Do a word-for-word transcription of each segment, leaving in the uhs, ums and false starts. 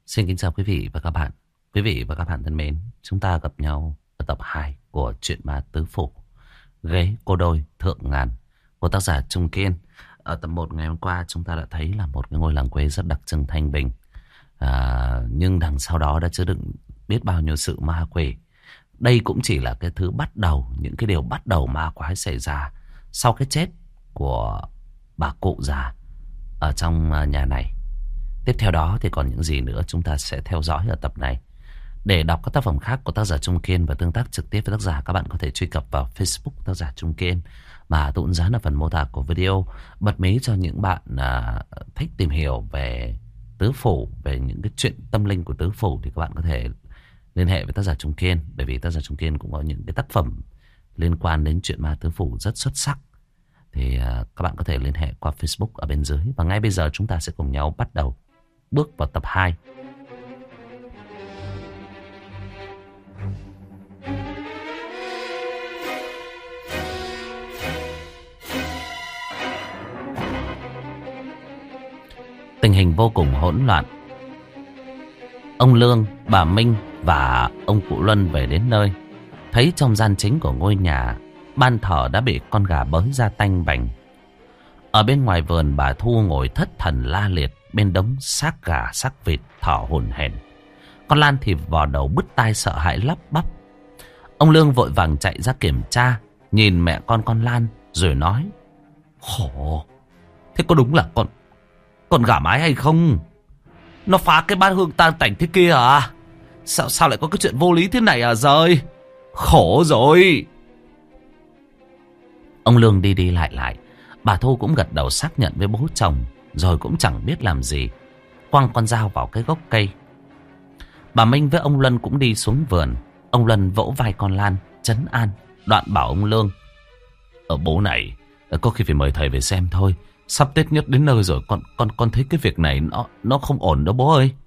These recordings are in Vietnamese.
Xin kính chào quý vị và các bạn. Quý vị và các bạn thân mến, chúng ta gặp nhau ở tập hai của truyện ma tứ phủ Ghế cô đôi thượng ngàn của tác giả Trung Kiên. Ở tập một ngày hôm qua chúng ta đã thấy là một cái ngôi làng quê rất đặc trưng thanh bình. À, nhưng đằng sau đó đã chứa đựng biết bao nhiêu sự ma quỷ. Đây cũng chỉ là cái thứ bắt đầu, những cái điều bắt đầu ma quái xảy ra sau cái chết của bà cụ già ở trong nhà này. Tiếp theo đó thì còn những gì nữa chúng ta sẽ theo dõi ở tập này. Để đọc các tác phẩm khác của tác giả Trung Kiên và tương tác trực tiếp với tác giả, các bạn có thể truy cập vào Facebook tác giả Trung Kiên mà tôi cũng dán ở phần mô tả của video. Bật mí cho những bạn à, thích tìm hiểu về tứ phủ, về những cái chuyện tâm linh của tứ phủ thì các bạn có thể liên hệ với tác giả Trung Kiên, bởi vì tác giả Trung Kiên cũng có những cái tác phẩm liên quan đến chuyện ma tứ phủ rất xuất sắc. Thì à, các bạn có thể liên hệ qua Facebook ở bên dưới. Và ngay bây giờ chúng ta sẽ cùng nhau bắt đầu bước vào tập hai. Tình hình vô cùng hỗn loạn. Ông Lương, bà Minh và ông cụ Luân về đến nơi, thấy trong gian chính của ngôi nhà, ban thờ đã bị con gà bới ra tanh bành. Ở bên ngoài vườn, bà Thu ngồi thất thần la liệt bên đống xác gà xác vịt thở hổn hển. Con Lan thì vò đầu bứt tai sợ hãi lắp bắp. Ông Lương vội vàng chạy ra kiểm tra, nhìn mẹ con con Lan rồi nói: Khổ, thế có đúng là con con gà mái hay không? Nó phá cái bát hương tang tành thế kia à? Sao sao lại có cái chuyện vô lý thế này à giời? Khổ rồi. Ông Lương đi đi lại lại. Bà Thu cũng gật đầu xác nhận với bố chồng, rồi cũng chẳng biết làm gì, quăng con dao vào cái gốc cây. Bà Minh với ông Luân cũng đi xuống vườn. Ông Luân vỗ vai con Lan trấn an, đoạn bảo ông Lương: Ở bố này, có khi phải mời thầy về xem thôi. Sắp Tết nhất đến nơi rồi, con con con thấy cái việc này nó nó không ổn đâu bố ơi.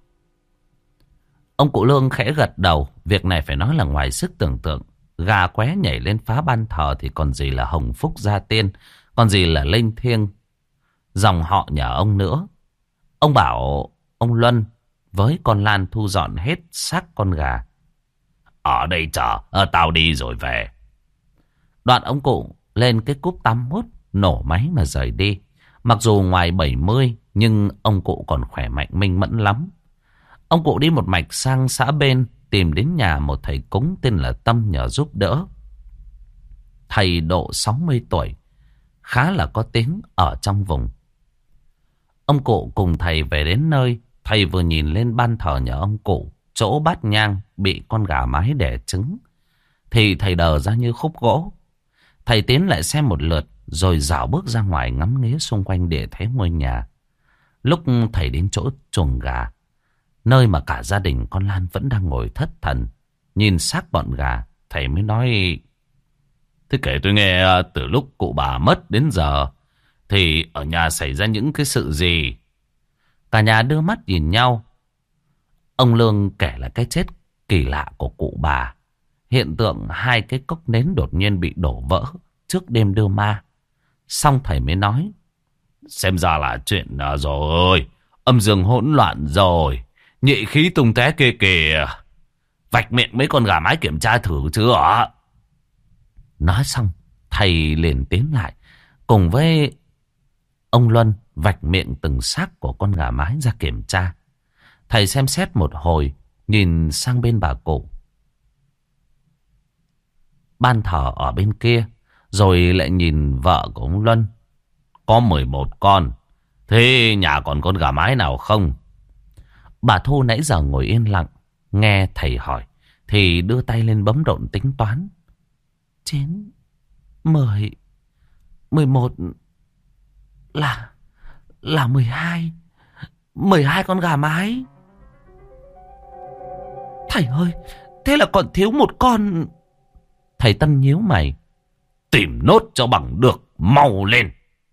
Ông cụ Lương khẽ gật đầu. Việc này phải nói là ngoài sức tưởng tượng. Gà qué nhảy lên phá ban thờ thì còn gì là hồng phúc gia tiên, còn gì là linh thiêng dòng họ nhà ông nữa. Ông bảo ông Luân với con Lan thu dọn hết xác con gà. Ở đây chờ, à, tao đi rồi về. Đoạn ông cụ lên cái cúp tám mốt, nổ máy mà rời đi. Mặc dù ngoài bảy mươi nhưng ông cụ còn khỏe mạnh minh mẫn lắm. Ông cụ đi một mạch sang xã bên, tìm đến nhà một thầy cúng tên là Tâm nhờ giúp đỡ. Thầy độ sáu mươi tuổi, khá là có tiếng ở trong vùng. Ông cụ cùng thầy về đến nơi. Thầy vừa nhìn lên ban thờ nhà ông cụ, chỗ bát nhang bị con gà mái đẻ trứng, thì thầy đờ ra như khúc gỗ. Thầy tiến lại xem một lượt, rồi dạo bước ra ngoài ngắm nghía xung quanh để thấy ngôi nhà. Lúc thầy đến chỗ chuồng gà, nơi mà cả gia đình con Lan vẫn đang ngồi thất thần nhìn xác bọn gà, thầy mới nói: Thế kể tôi nghe, từ lúc cụ bà mất đến giờ thì ở nhà xảy ra những cái sự gì? Cả nhà đưa mắt nhìn nhau. Ông Lương kể là cái chết kỳ lạ của cụ bà. Hiện tượng hai cái cốc nến đột nhiên bị đổ vỡ trước đêm đưa ma. Xong thầy mới nói: Xem ra là chuyện à, rồi âm dương hỗn loạn rồi, nhị khí tung té kia kìa. Vạch miệng mấy con gà mái kiểm tra thử chưa ạ? Nói xong thầy liền tiến lại cùng với ông Luân vạch miệng từng xác của con gà mái ra kiểm tra. Thầy xem xét một hồi, nhìn sang bên bà cụ ban thờ ở bên kia, rồi lại nhìn vợ của ông Luân. Có mười một con. Thế nhà còn con gà mái nào không? Bà Thu nãy giờ ngồi yên lặng, nghe thầy hỏi thì đưa tay lên bấm độn tính toán. Chín, mười, mười một, là, là mười hai. Mười hai con gà mái. Thầy ơi, thế là còn thiếu một con. Thầy Tân nhíu mày. Tìm nốt cho bằng được, mau lên.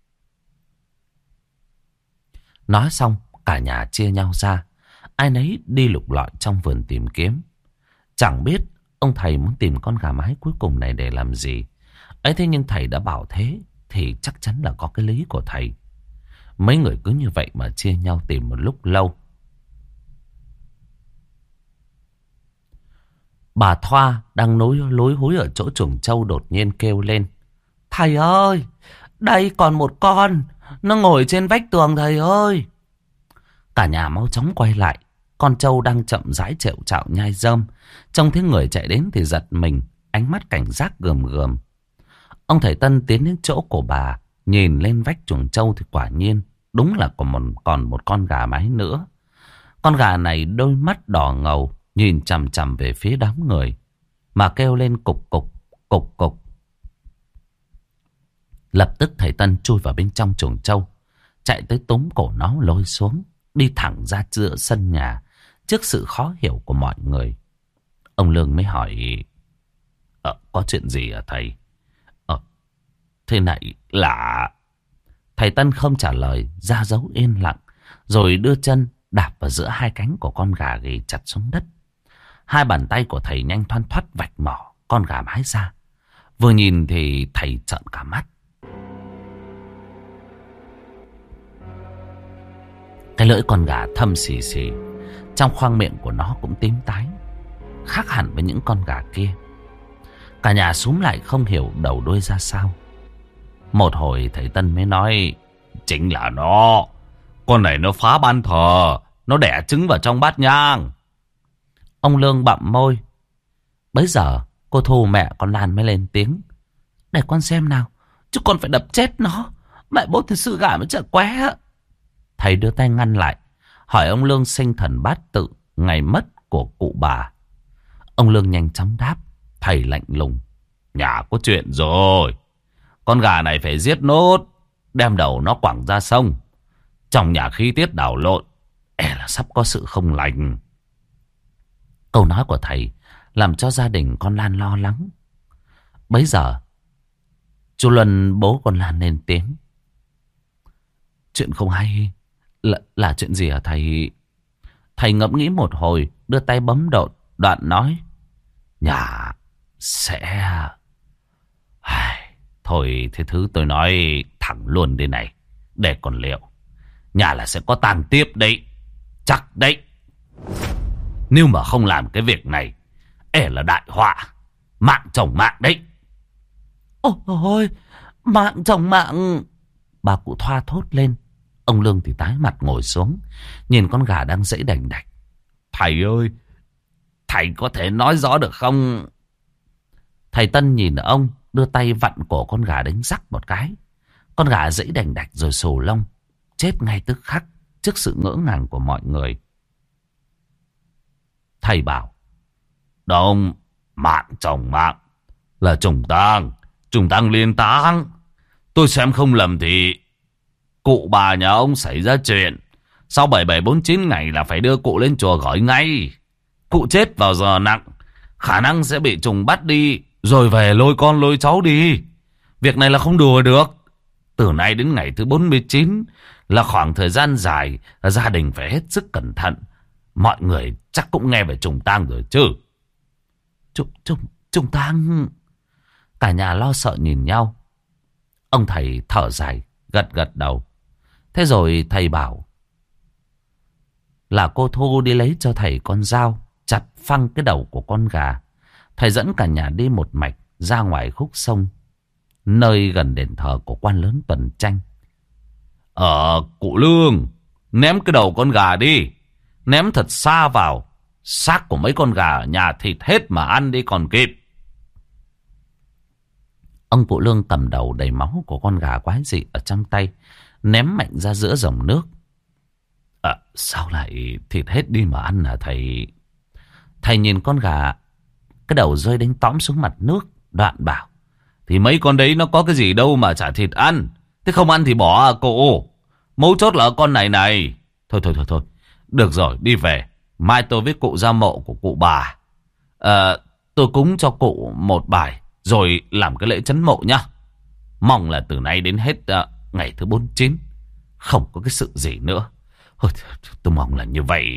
Nói xong cả nhà chia nhau ra, ai nấy đi lục lọi trong vườn tìm kiếm. Chẳng biết ông thầy muốn tìm con gà mái cuối cùng này để làm gì. Ấy thế nhưng thầy đã bảo thế thì chắc chắn là có cái lý của thầy. Mấy người cứ như vậy mà chia nhau tìm một lúc lâu. Bà Thoa đang nối lối húi ở chỗ chuồng trâu đột nhiên kêu lên. Thầy ơi, đây còn một con, nó ngồi trên vách tường thầy ơi. Cả nhà mau chóng quay lại. Con trâu đang chậm rãi trẹo trạo nhai rơm. Trông thấy người chạy đến thì giật mình, ánh mắt cảnh giác gườm gườm. Ông thầy Tân tiến đến chỗ của bà, nhìn lên vách chuồng trâu thì quả nhiên đúng là còn một, còn một con gà mái nữa. Con gà này đôi mắt đỏ ngầu, nhìn chằm chằm về phía đám người mà kêu lên cục cục, cục cục. Lập tức thầy Tân chui vào bên trong chuồng trâu, chạy tới túm cổ nó lôi xuống, đi thẳng ra giữa sân nhà. Trước sự khó hiểu của mọi người, ông Lương mới hỏi: Ờ, có chuyện gì à thầy? Ờ, thế này là... Thầy Tân không trả lời, ra dấu yên lặng, rồi đưa chân đạp vào giữa hai cánh của con gà ghì chặt xuống đất. Hai bàn tay của thầy nhanh thoăn thoắt vạch mỏ con gà mái ra. Vừa nhìn thì thầy trợn cả mắt. Cái lưỡi con gà thâm xì xì, trong khoang miệng của nó cũng tím tái, khác hẳn với những con gà kia. Cả nhà xúm lại không hiểu đầu đuôi ra sao. Một hồi thầy Tân mới nói: Chính là nó. Con này nó phá ban thờ, nó đẻ trứng vào trong bát nhang. Ông Lương bặm môi. Bấy giờ cô Thu mẹ con Lan mới lên tiếng: Để con xem nào, chứ con phải đập chết nó. Mẹ bố thật sự gà mới chả quá. Thầy đưa tay ngăn lại, hỏi ông Lương sinh thần bát tự ngày mất của cụ bà. Ông Lương nhanh chóng đáp. Thầy lạnh lùng: Nhà có chuyện rồi. Con gà này phải giết nốt, đem đầu nó quẳng ra sông. Trong nhà khí tiết đảo lộn, e là sắp có sự không lành. Câu nói của thầy làm cho gia đình con Lan lo lắng. Bấy giờ chú Luân bố con Lan lên tiếng: Chuyện không hay. Là, là chuyện gì hả thầy? Thầy ngẫm nghĩ một hồi, đưa tay bấm đột, đoạn nói: Nhà sẽ... Ai... Thôi thế thứ tôi nói thẳng luôn đây này, để còn liệu. Nhà là sẽ có tang tiếp đấy. Chắc đấy. Nếu mà không làm cái việc này, e là đại họa. Mạng chồng mạng đấy. Ôi ôi, mạng chồng mạng. Bà cụ Thoa thốt lên. Ông Lương thì tái mặt ngồi xuống, nhìn con gà đang dãy đành đạch. Thầy ơi, thầy có thể nói rõ được không? Thầy Tân nhìn ông, đưa tay vặn cổ con gà đánh rắc một cái. Con gà dãy đành đạch rồi xù lông, chết ngay tức khắc trước sự ngỡ ngàng của mọi người. Thầy bảo: Đông, mạng chồng mạng là trùng tang, trùng tang liên táng. Tôi xem không lầm thì cụ bà nhà ông xảy ra chuyện, sau bảy bảy bốn chín ngày là phải đưa cụ lên chùa gửi ngay. Cụ chết vào giờ nặng, khả năng sẽ bị trùng bắt đi, rồi về lôi con lôi cháu đi. Việc này là không đùa được. Từ nay đến ngày thứ bốn mươi chín là khoảng thời gian dài, gia đình phải hết sức cẩn thận. Mọi người chắc cũng nghe về trùng tang rồi chứ. Trùng, trùng, trùng tang. Cả nhà lo sợ nhìn nhau. Ông thầy thở dài, gật gật đầu. Thế rồi thầy bảo là cô Thu đi lấy cho thầy con dao, chặt phăng cái đầu của con gà. Thầy dẫn cả nhà đi một mạch ra ngoài khúc sông, nơi gần đền thờ của quan lớn Tuần Tranh. Ờ, cụ Lương, ném cái đầu con gà đi. Ném thật xa vào. Xác của mấy con gà ở nhà thịt hết mà ăn đi còn kịp. Ông cụ Lương cầm đầu đầy máu của con gà quái dị ở trong tay, ném mạnh ra giữa dòng nước. À, sao lại thịt hết đi mà ăn hả thầy? Thầy nhìn con gà, cái đầu rơi đánh tõm xuống mặt nước, đoạn bảo: Thì mấy con đấy nó có cái gì đâu mà chả thịt ăn. Thế không ăn thì bỏ à cụ? Mấu chốt là con này này. Thôi thôi thôi thôi, được rồi, đi về. Mai tôi với cụ ra mộ của cụ bà. À, tôi cúng cho cụ một bài, rồi làm cái lễ trấn mộ nhá. Mong là từ nay đến hết uh, ngày thứ bốn mươi chín không có cái sự gì nữa. Ôi, tôi mong là như vậy.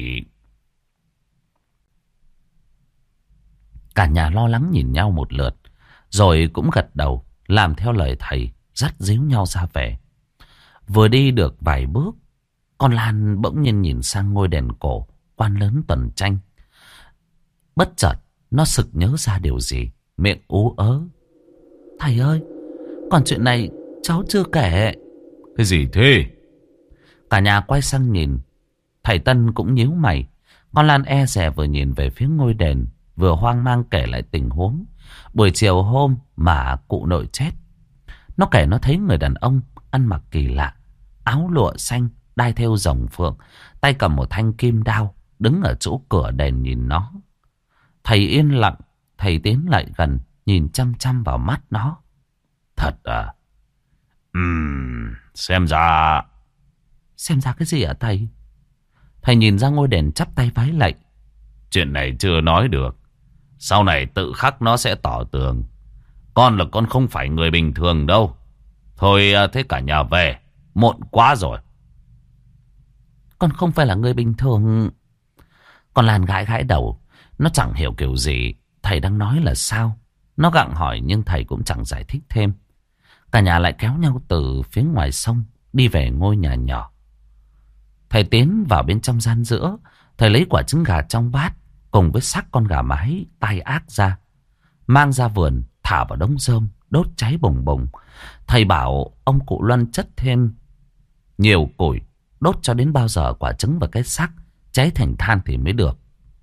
Cả nhà lo lắng nhìn nhau một lượt, rồi cũng gật đầu làm theo lời thầy, dắt díu nhau ra về. Vừa đi được vài bước, con Lan bỗng nhiên nhìn sang ngôi đền cổ quan lớn Tuần Tranh. Bất chợt Nó sực nhớ ra điều gì, miệng ú ớ. Thầy ơi, còn chuyện này cháu chưa kể. Cái gì thế? Cả nhà quay sang nhìn. Thầy Tân cũng nhíu mày. Con Lan e dè vừa nhìn về phía ngôi đền, vừa hoang mang kể lại tình huống buổi chiều hôm mà cụ nội chết. Nó kể nó thấy người đàn ông ăn mặc kỳ lạ, áo lụa xanh, đai thêu rồng phượng, tay cầm một thanh kim đao, đứng ở chỗ cửa đền nhìn nó. Thầy yên lặng. Thầy tiến lại gần, nhìn chăm chăm vào mắt nó. Thật à? Ừm, xem ra... Xem ra cái gì hả thầy? Thầy nhìn ra ngôi đền chắp tay vái lạy. Chuyện này chưa nói được. Sau này tự khắc nó sẽ tỏ tường. Con là con không phải người bình thường đâu. Thôi thế cả nhà về. Muộn quá rồi. Con không phải là người bình thường. Con Lan gãi gãi đầu. Nó chẳng hiểu kiểu gì thầy đang nói là sao. Nó gặng hỏi nhưng thầy cũng chẳng giải thích thêm. Cả nhà lại kéo nhau từ phía ngoài sông đi về ngôi nhà nhỏ. Thầy tiến vào bên trong gian giữa. Thầy lấy quả trứng gà trong bát cùng với xác con gà mái tai ác ra, mang ra vườn thả vào đống rơm đốt cháy bùng bùng. Thầy bảo ông cụ Luân chất thêm nhiều củi, đốt cho đến bao giờ quả trứng và cái xác cháy thành than thì mới được.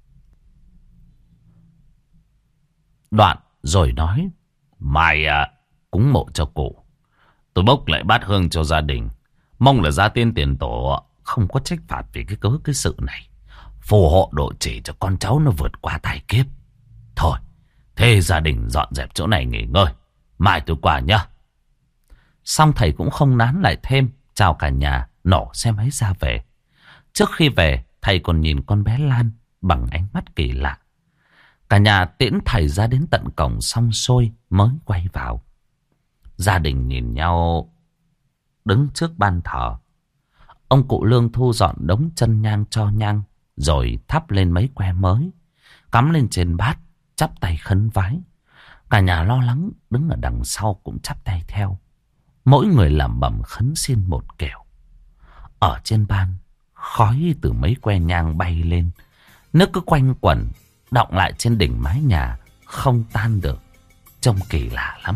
Đoạn rồi nói: Mai à, cúng mộ cho cụ, tôi bốc lại bát hương cho gia đình. Mong là gia tiên tiền tổ không có trách phạt vì cái cớ cái sự này, phù hộ độ chỉ cho con cháu nó vượt qua tai kiếp. Thôi, thế gia đình dọn dẹp chỗ này nghỉ ngơi, mai tôi qua nhá. Xong thầy cũng không nán lại thêm, chào cả nhà, nổ xe máy ra về. Trước khi về, thầy còn nhìn con bé Lan bằng ánh mắt kỳ lạ. Cả nhà tiễn thầy ra đến tận cổng xong xuôi mới quay vào. Gia đình nhìn nhau đứng trước ban thờ. Ông cụ Lương thu dọn đống chân nhang cho nhang, rồi thắp lên mấy que mới, cắm lên trên bát, chắp tay khấn vái. Cả nhà lo lắng đứng ở đằng sau cũng chắp tay theo. Mỗi người lẩm bẩm khấn xin một kiểu. Ở trên ban, khói từ mấy que nhang bay lên, nước cứ quanh quẩn đọng lại trên đỉnh mái nhà, không tan được, trông kỳ lạ lắm.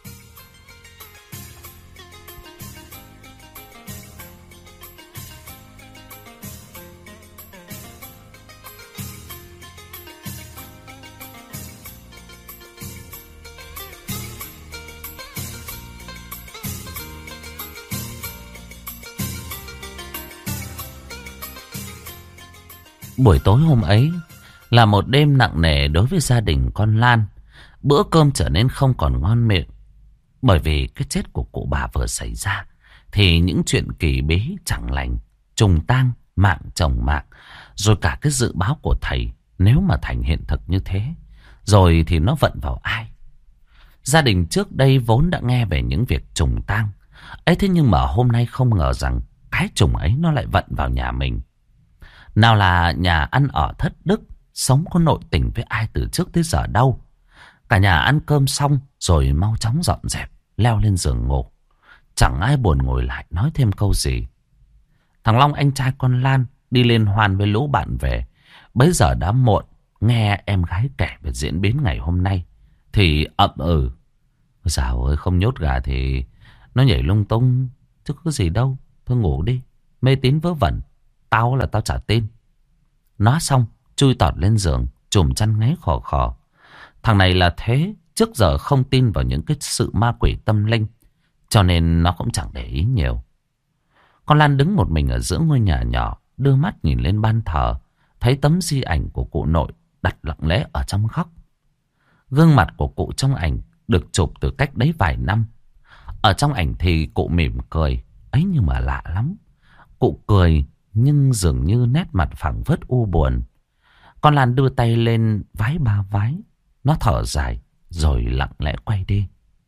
Buổi tối hôm ấy là một đêm nặng nề đối với gia đình con Lan. Bữa cơm trở nên không còn ngon miệng. Bởi vì cái chết của cụ bà vừa xảy ra, thì những chuyện kỳ bí chẳng lành, trùng tang, mạng chồng mạng, rồi cả cái dự báo của thầy, nếu mà thành hiện thực như thế, rồi thì nó vận vào ai? Gia đình trước đây vốn đã nghe về những việc trùng tang ấy, thế nhưng mà hôm nay không ngờ rằng cái trùng ấy nó lại vận vào nhà mình. Nào là nhà ăn ở thất đức, sống có nội tình với ai từ trước tới giờ đâu. Cả nhà ăn cơm xong rồi mau chóng dọn dẹp, leo lên giường ngủ. Chẳng ai buồn ngồi lại nói thêm câu gì. Thằng Long, anh trai con Lan, đi liên hoan với lũ bạn về. Bấy giờ đã muộn, nghe em gái kể về diễn biến ngày hôm nay thì ậm ừ. Dạo ơi, không nhốt gà thì nó nhảy lung tung chứ có gì đâu. Thôi ngủ đi, mê tín vớ vẩn, tao là tao chả tin. Nói xong chui tọt lên giường, chùm chăn ngáy khò khò. Thằng này là thế, trước giờ không tin vào những cái sự ma quỷ tâm linh, cho nên nó cũng chẳng để ý nhiều. Con Lan đứng một mình ở giữa ngôi nhà nhỏ, đưa mắt nhìn lên ban thờ, thấy tấm di ảnh của cụ nội đặt lặng lẽ ở trong góc. Gương mặt của cụ trong ảnh được chụp từ cách đấy vài năm. Ở trong ảnh thì cụ mỉm cười, ấy nhưng mà lạ lắm. Cụ cười nhưng dường như nét mặt phảng phất u buồn. Con Lan đưa tay lên vái ba vái. Nó thở dài rồi lặng lẽ quay đi.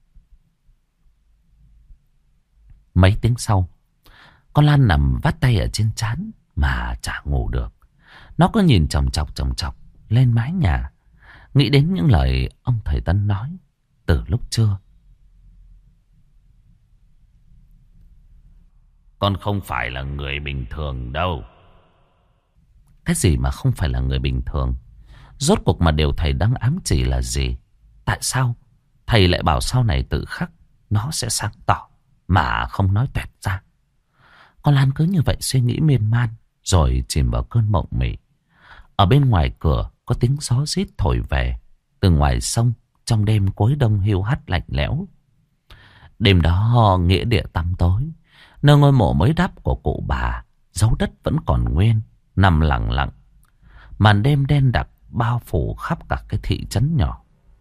Mấy tiếng sau, con Lan nằm vắt tay ở trên trán mà chả ngủ được. Nó cứ nhìn chòng chọc chòng chọc lên mái nhà, nghĩ đến những lời ông thầy Tân nói từ lúc trưa. Con không phải là người bình thường đâu. Cái gì mà không phải là người bình thường? Rốt cuộc mà điều thầy đang ám chỉ là gì? Tại sao thầy lại bảo sau này tự khắc nó sẽ sáng tỏ mà không nói toẹt ra? Con Lan cứ như vậy suy nghĩ miên man, rồi chìm vào cơn mộng mị. Ở bên ngoài cửa có tiếng gió rít thổi về từ ngoài sông trong đêm cuối đông hiu hắt lạnh lẽo. Đêm đó nghĩa địa tăm tối, nơi ngôi mộ mới đắp của cụ bà, dấu đất vẫn còn nguyên, nằm lặng lặng. Màn đêm đen đặc bao phủ khắp cả cái thị trấn nhỏ.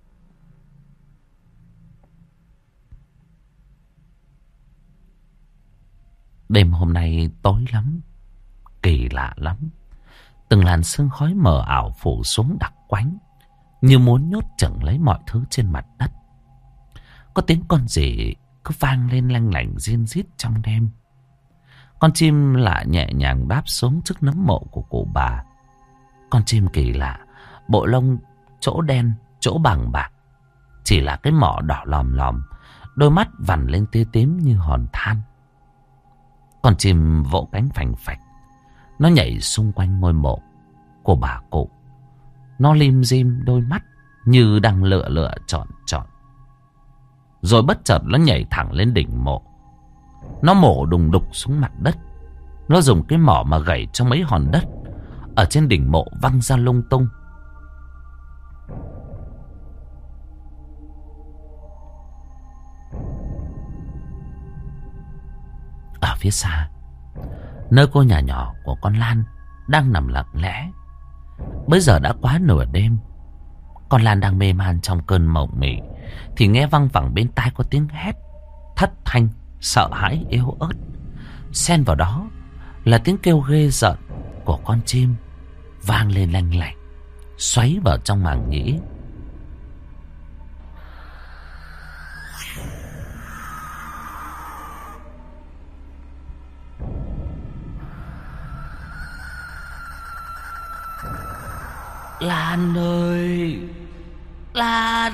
Đêm hôm nay tối lắm, kỳ lạ lắm. Từng làn sương khói mờ ảo phủ xuống đặc quánh, như muốn nhốt chừng lấy mọi thứ trên mặt đất. Có tiếng con gì cứ vang lên lanh lảnh rin rít trong đêm. Con chim lạ nhẹ nhàng đáp xuống trước nấm mộ của cụ bà. Con chim kỳ lạ, bộ lông chỗ đen, chỗ bằng bạc, chỉ là cái mỏ đỏ lòm lòm, đôi mắt vằn lên tia tím như hòn than. Con chim vỗ cánh phành phạch, nó nhảy xung quanh ngôi mộ của bà cụ. Nó lim dim đôi mắt như đang lựa lựa chọn chọn. Rồi bất chợt nó nhảy thẳng lên đỉnh mộ. Nó mổ đùng đục xuống mặt đất. Nó dùng cái mỏ mà gảy cho mấy hòn đất ở trên đỉnh mộ văng ra lung tung. Ở phía xa, nơi cô nhà nhỏ của con Lan đang nằm lặng lẽ. Bây giờ đã quá nửa đêm. Con Lan đang mê man trong cơn mộng mị, thì nghe văng vẳng bên tai có tiếng hét thất thanh, sợ hãi, yếu ớt. Xen vào đó là tiếng kêu ghê rợn của con chim vang lên lanh lảnh, xoáy vào trong màng nhĩ. Lan ơi, Lan!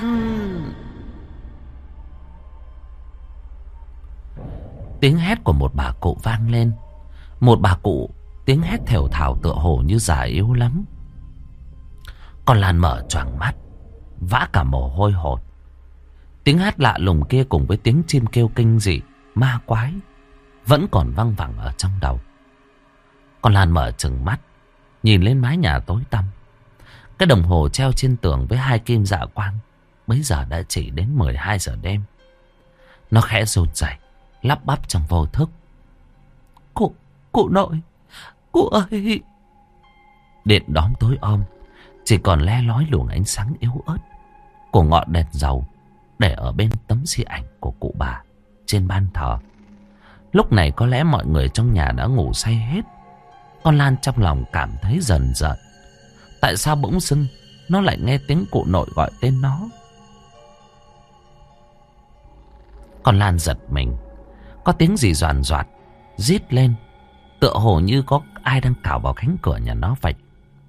Tiếng hét của một bà cụ vang lên. Một bà cụ tiếng hét thều thào tựa hồ như già yếu lắm. Con Lan mở choàng mắt, vã cả mồ hôi hột. Tiếng hát lạ lùng kia cùng với tiếng chim kêu kinh dị, ma quái vẫn còn văng vẳng ở trong đầu. Con Lan mở trừng mắt, nhìn lên mái nhà tối tăm. Cái đồng hồ treo trên tường với hai kim dạ quang bấy giờ đã chỉ đến mười hai giờ đêm. Nó khẽ run rẩy, lắp bắp trong vô thức. Cụ, cụ nội, cụ ơi! Điện đóm tối om, chỉ còn le lói luồng ánh sáng yếu ớt của ngọn đèn dầu để ở bên tấm di ảnh của cụ bà trên ban thờ. Lúc này có lẽ mọi người trong nhà đã ngủ say hết. Con Lan trong lòng cảm thấy dần dần. Tại sao bỗng dưng nó lại nghe tiếng cụ nội gọi tên nó? Con Lan giật mình. Có tiếng gì doàn doạt rít lên, tựa hồ như có ai đang cào vào cánh cửa nhà nó vậy.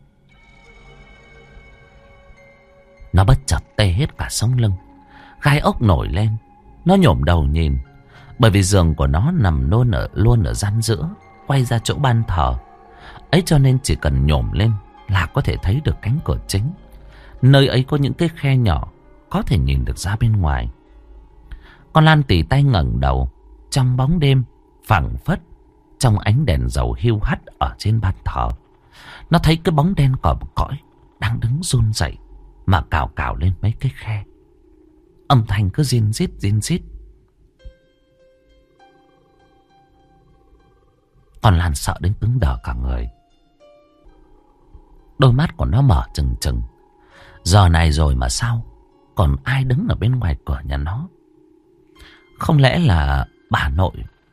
Nó bất chợt tê hết cả sống lưng, gai ốc nổi lên. Nó nhổm đầu nhìn, bởi vì giường của nó nằm luôn ở luôn ở gian giữa, quay ra chỗ ban thờ ấy, cho nên chỉ cần nhổm lên là có thể thấy được cánh cửa chính. Nơi ấy có những cái khe nhỏ có thể nhìn được ra bên ngoài. Con Lan tỉ tay ngẩng đầu. Trong bóng đêm phảng phất, trong ánh đèn dầu hiu hắt ở trên ban thờ, nó thấy cái bóng đen còm cõi đang đứng run rẩy mà cào cào lên mấy cái khe. Âm thanh cứ rin rít rin rít. Con Lan sợ đến cứng đờ cả người. Đôi mắt của nó mở trừng trừng. Giờ này rồi mà sao còn ai đứng ở bên ngoài cửa nhà nó? Không lẽ là bà nội?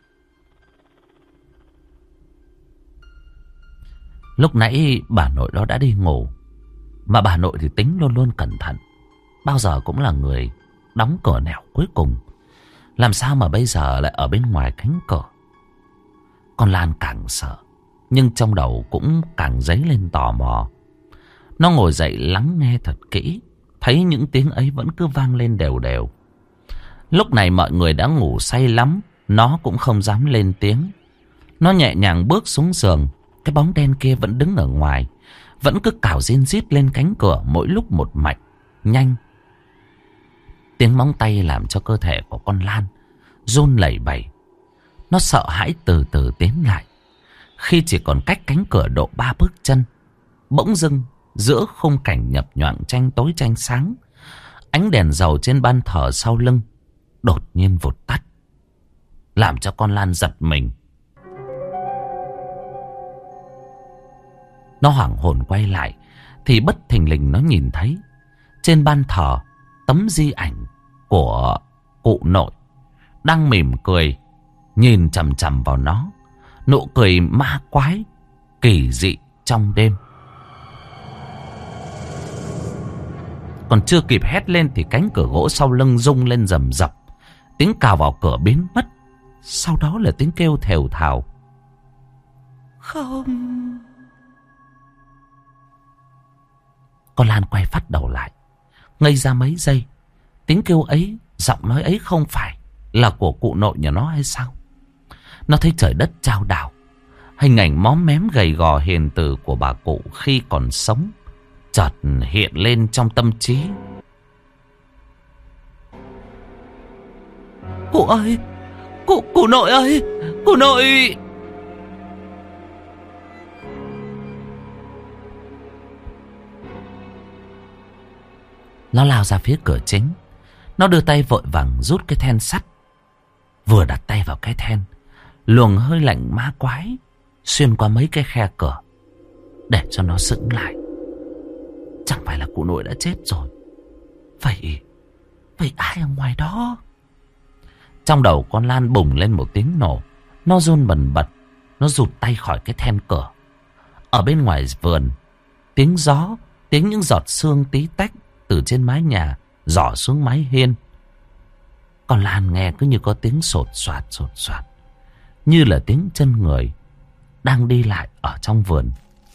Lúc nãy bà nội đó đã đi ngủ. Mà bà nội thì tính luôn luôn cẩn thận, bao giờ cũng là người đóng cửa nẻo cuối cùng. Làm sao mà bây giờ lại ở bên ngoài cánh cửa? Con Lan càng sợ, nhưng trong đầu cũng càng dấy lên tò mò. Nó ngồi dậy lắng nghe thật kỹ, thấy những tiếng ấy vẫn cứ vang lên đều đều. Lúc này mọi người đã ngủ say lắm, nó cũng không dám lên tiếng. Nó nhẹ nhàng bước xuống giường, cái bóng đen kia vẫn đứng ở ngoài, vẫn cứ cào rin rít lên cánh cửa mỗi lúc một mạnh, nhanh. Tiếng móng tay làm cho cơ thể của con Lan run lẩy bẩy. Nó sợ hãi từ từ tiến lại. Khi chỉ còn cách cánh cửa độ ba bước chân, bỗng dưng giữa khung cảnh nhập nhoạng tranh tối tranh sáng, ánh đèn dầu trên ban thờ sau lưng đột nhiên vụt tắt, làm cho con Lan giật mình. Nó hoảng hồn quay lại thì bất thình lình nó nhìn thấy trên ban thờ tấm di ảnh của cụ nội đang mỉm cười nhìn chằm chằm vào nó. Nụ cười ma quái kỳ dị trong đêm. Còn chưa kịp hét lên thì cánh cửa gỗ sau lưng rung lên rầm rập. Tiếng cào vào cửa biến mất. Sau đó là tiếng kêu thều thào. Không. Con Lan quay phát đầu lại, ngây ra mấy giây. Tiếng kêu ấy, giọng nói ấy không phải là của cụ nội nhà nó hay sao? Nó thấy trời đất chao đảo. Hình ảnh móm mém gầy gò hiền từ của bà cụ khi còn sống chợt hiện lên trong tâm trí. Cụ ơi, cụ, cụ nội ơi, cụ nội. Nó lao ra phía cửa chính. Nó đưa tay vội vàng rút cái then sắt. Vừa đặt tay vào cái then, luồng hơi lạnh ma quái xuyên qua mấy cái khe cửa, để cho nó sững lại. Chẳng phải là cụ nội đã chết rồi? Vậy Vậy ai ở ngoài đó? Trong đầu con Lan bùng lên một tiếng nổ. Nó run bần bật. Nó rụt tay khỏi cái then cửa. Ở bên ngoài vườn, tiếng gió, tiếng những giọt sương tí tách từ trên mái nhà rỏ xuống mái hiên. Con Lan nghe cứ như có tiếng sột soạt sột soạt, như là tiếng chân người đang đi lại ở trong vườn.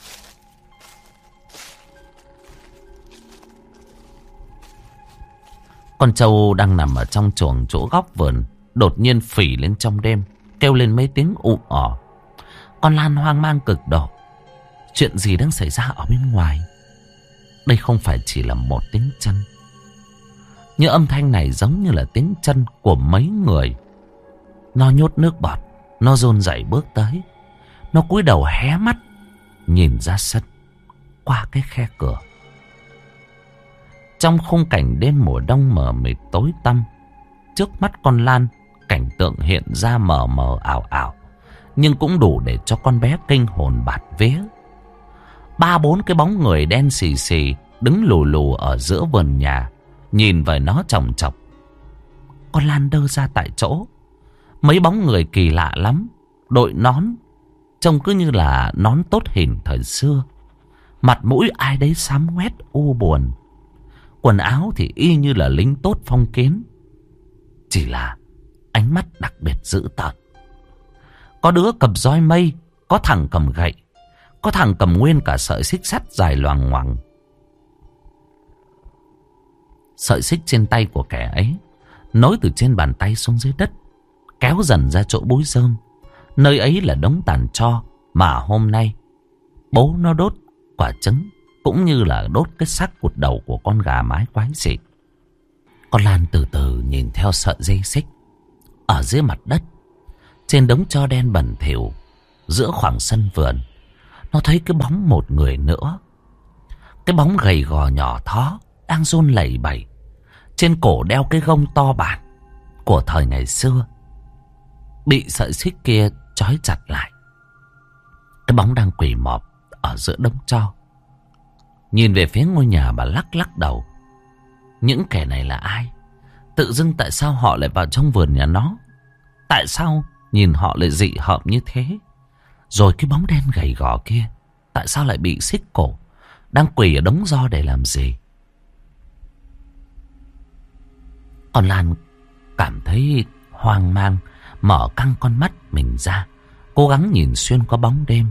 Con trâu đang nằm ở trong chuồng chỗ góc vườn đột nhiên phỉ lên trong đêm, kêu lên mấy tiếng ụ ỏ. Con Lan hoang mang cực độ. Chuyện gì đang xảy ra ở bên ngoài? Đây không phải chỉ là một tiếng chân. Những âm thanh này giống như là tiếng chân của mấy người. Nó nhốt nước bọt. Nó run rẩy bước tới. Nó cúi đầu hé mắt nhìn ra sân qua cái khe cửa. Trong khung cảnh đêm mùa đông mờ mịt tối tăm, trước mắt con Lan cảnh tượng hiện ra mờ mờ ảo ảo, nhưng cũng đủ để cho con bé kinh hồn bạt vía. Ba bốn cái bóng người đen xì xì đứng lù lù ở giữa vườn nhà, nhìn về nó chòng chọc. Con Lan đơ ra tại chỗ. Mấy bóng người kỳ lạ lắm, đội nón trông cứ như là nón tốt hình thời xưa. Mặt mũi ai đấy xám ngoét u buồn. Quần áo thì y như là lính tốt phong kiến, chỉ là ánh mắt đặc biệt dữ tợn. Có đứa cầm roi mây, có thằng cầm gậy, có thằng cầm nguyên cả sợi xích sắt dài loằng ngoằng. Sợi xích trên tay của kẻ ấy nối từ trên bàn tay xuống dưới đất, kéo dần ra chỗ búi rơm. Nơi ấy là đống tàn tro mà hôm nay bố nó đốt quả trứng, cũng như là đốt cái xác cụt đầu của con gà mái quái dị. Con Lan từ từ nhìn theo sợi dây xích. Ở dưới mặt đất, trên đống tro đen bẩn thỉu, giữa khoảng sân vườn, nó thấy cái bóng một người nữa. Cái bóng gầy gò nhỏ thó, đang run lẩy bẩy. Trên cổ đeo cái gông to bản của thời ngày xưa, bị sợi xích kia trói chặt lại. Cái bóng đang quỳ mọp ở giữa đống tro, nhìn về phía ngôi nhà mà lắc lắc đầu. Những kẻ này là ai? Tự dưng tại sao họ lại vào trong vườn nhà nó? Tại sao nhìn họ lại dị hợm như thế? Rồi cái bóng đen gầy gò kia, tại sao lại bị xích cổ, đang quỳ ở đống ro để làm gì? Con Lan cảm thấy hoang mang, mở căng con mắt mình ra, cố gắng nhìn xuyên qua bóng đêm.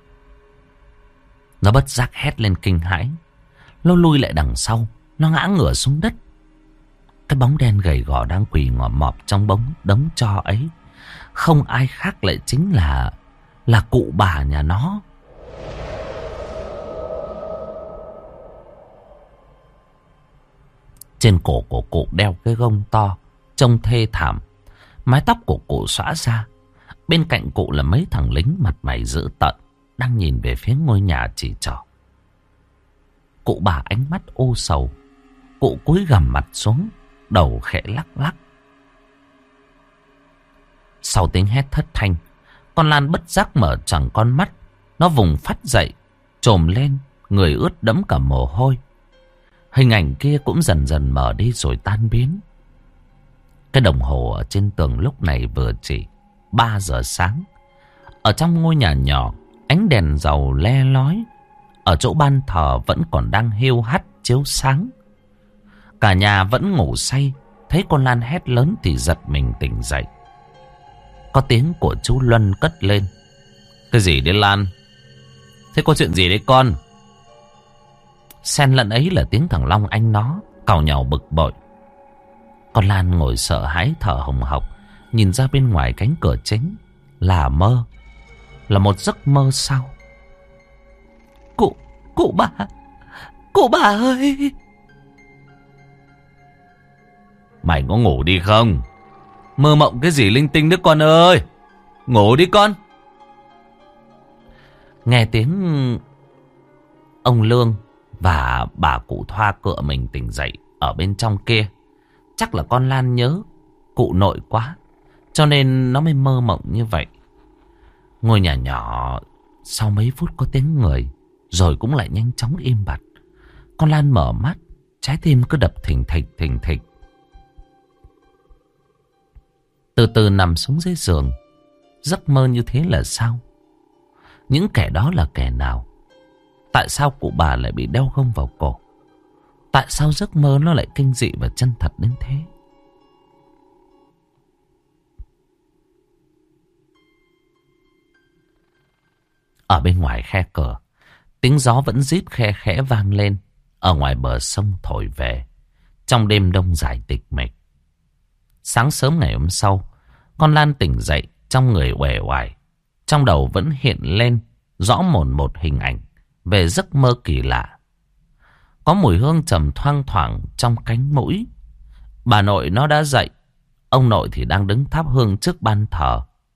Nó bất giác hét lên kinh hãi. Nó lui lại đằng sau, nó ngã ngửa xuống đất. Cái bóng đen gầy gò đang quỳ ngọ mọp trong bóng đống tro ấy, không ai khác lại chính là Là cụ bà nhà nó. Trên cổ của cụ đeo cái gông to, trông thê thảm. Mái tóc của cụ xõa ra. Bên cạnh cụ là mấy thằng lính mặt mày dữ tợn, đang nhìn về phía ngôi nhà chỉ trỏ. Cụ bà ánh mắt u sầu. Cụ cúi gằm mặt xuống, đầu khẽ lắc lắc. Sau tiếng hét thất thanh, con Lan bất giác mở tròn con mắt. Nó vùng phát dậy, trồm lên, người ướt đẫm cả mồ hôi. Hình ảnh kia cũng dần dần mở đi rồi tan biến. Cái đồng hồ ở trên tường lúc này vừa chỉ ba giờ sáng. Ở trong ngôi nhà nhỏ, ánh đèn dầu le lói. Ở chỗ ban thờ vẫn còn đang hiu hắt chiếu sáng. Cả nhà vẫn ngủ say. Thấy con Lan hét lớn thì giật mình tỉnh dậy. Có tiếng của chú Luân cất lên. Cái gì đấy Lan? Thế có chuyện gì đấy con? Xen lẫn ấy là tiếng thằng Long anh nó càu nhàu bực bội. Con Lan ngồi sợ hãi thở hồng hộc, nhìn ra bên ngoài cánh cửa chính. Là mơ. Là một giấc mơ sao? Cụ, cụ bà, cụ bà ơi! Mày có ngủ đi không? Mơ mộng cái gì linh tinh đấy con ơi! Ngủ đi con! Nghe tiếng ông Lương và bà cụ Thoa cựa mình tỉnh dậy ở bên trong kia. Chắc là con Lan nhớ cụ nội quá, cho nên nó mới mơ mộng như vậy. Ngôi nhà nhỏ sau mấy phút có tiếng người, rồi cũng lại nhanh chóng im bặt. Con Lan mở mắt, trái tim cứ đập thình thịch thình thịch. Từ từ nằm xuống dưới giường. Giấc mơ như thế là sao? Những kẻ đó là kẻ nào? Tại sao cụ bà lại bị đeo gông vào cổ? Tại sao giấc mơ nó lại kinh dị và chân thật đến thế? Ở bên ngoài khe cửa, tiếng gió vẫn rít khe khẽ vang lên. Ở ngoài bờ sông thổi về, trong đêm đông dài tịch mịch. Sáng sớm ngày hôm sau, con Lan tỉnh dậy trong người uể oải. Trong đầu vẫn hiện lên rõ mồn một hình ảnh về giấc mơ kỳ lạ. Có mùi hương trầm thoang thoảng trong cánh mũi. Bà nội nó đã dậy. Ông nội thì đang đứng thắp hương trước ban thờ.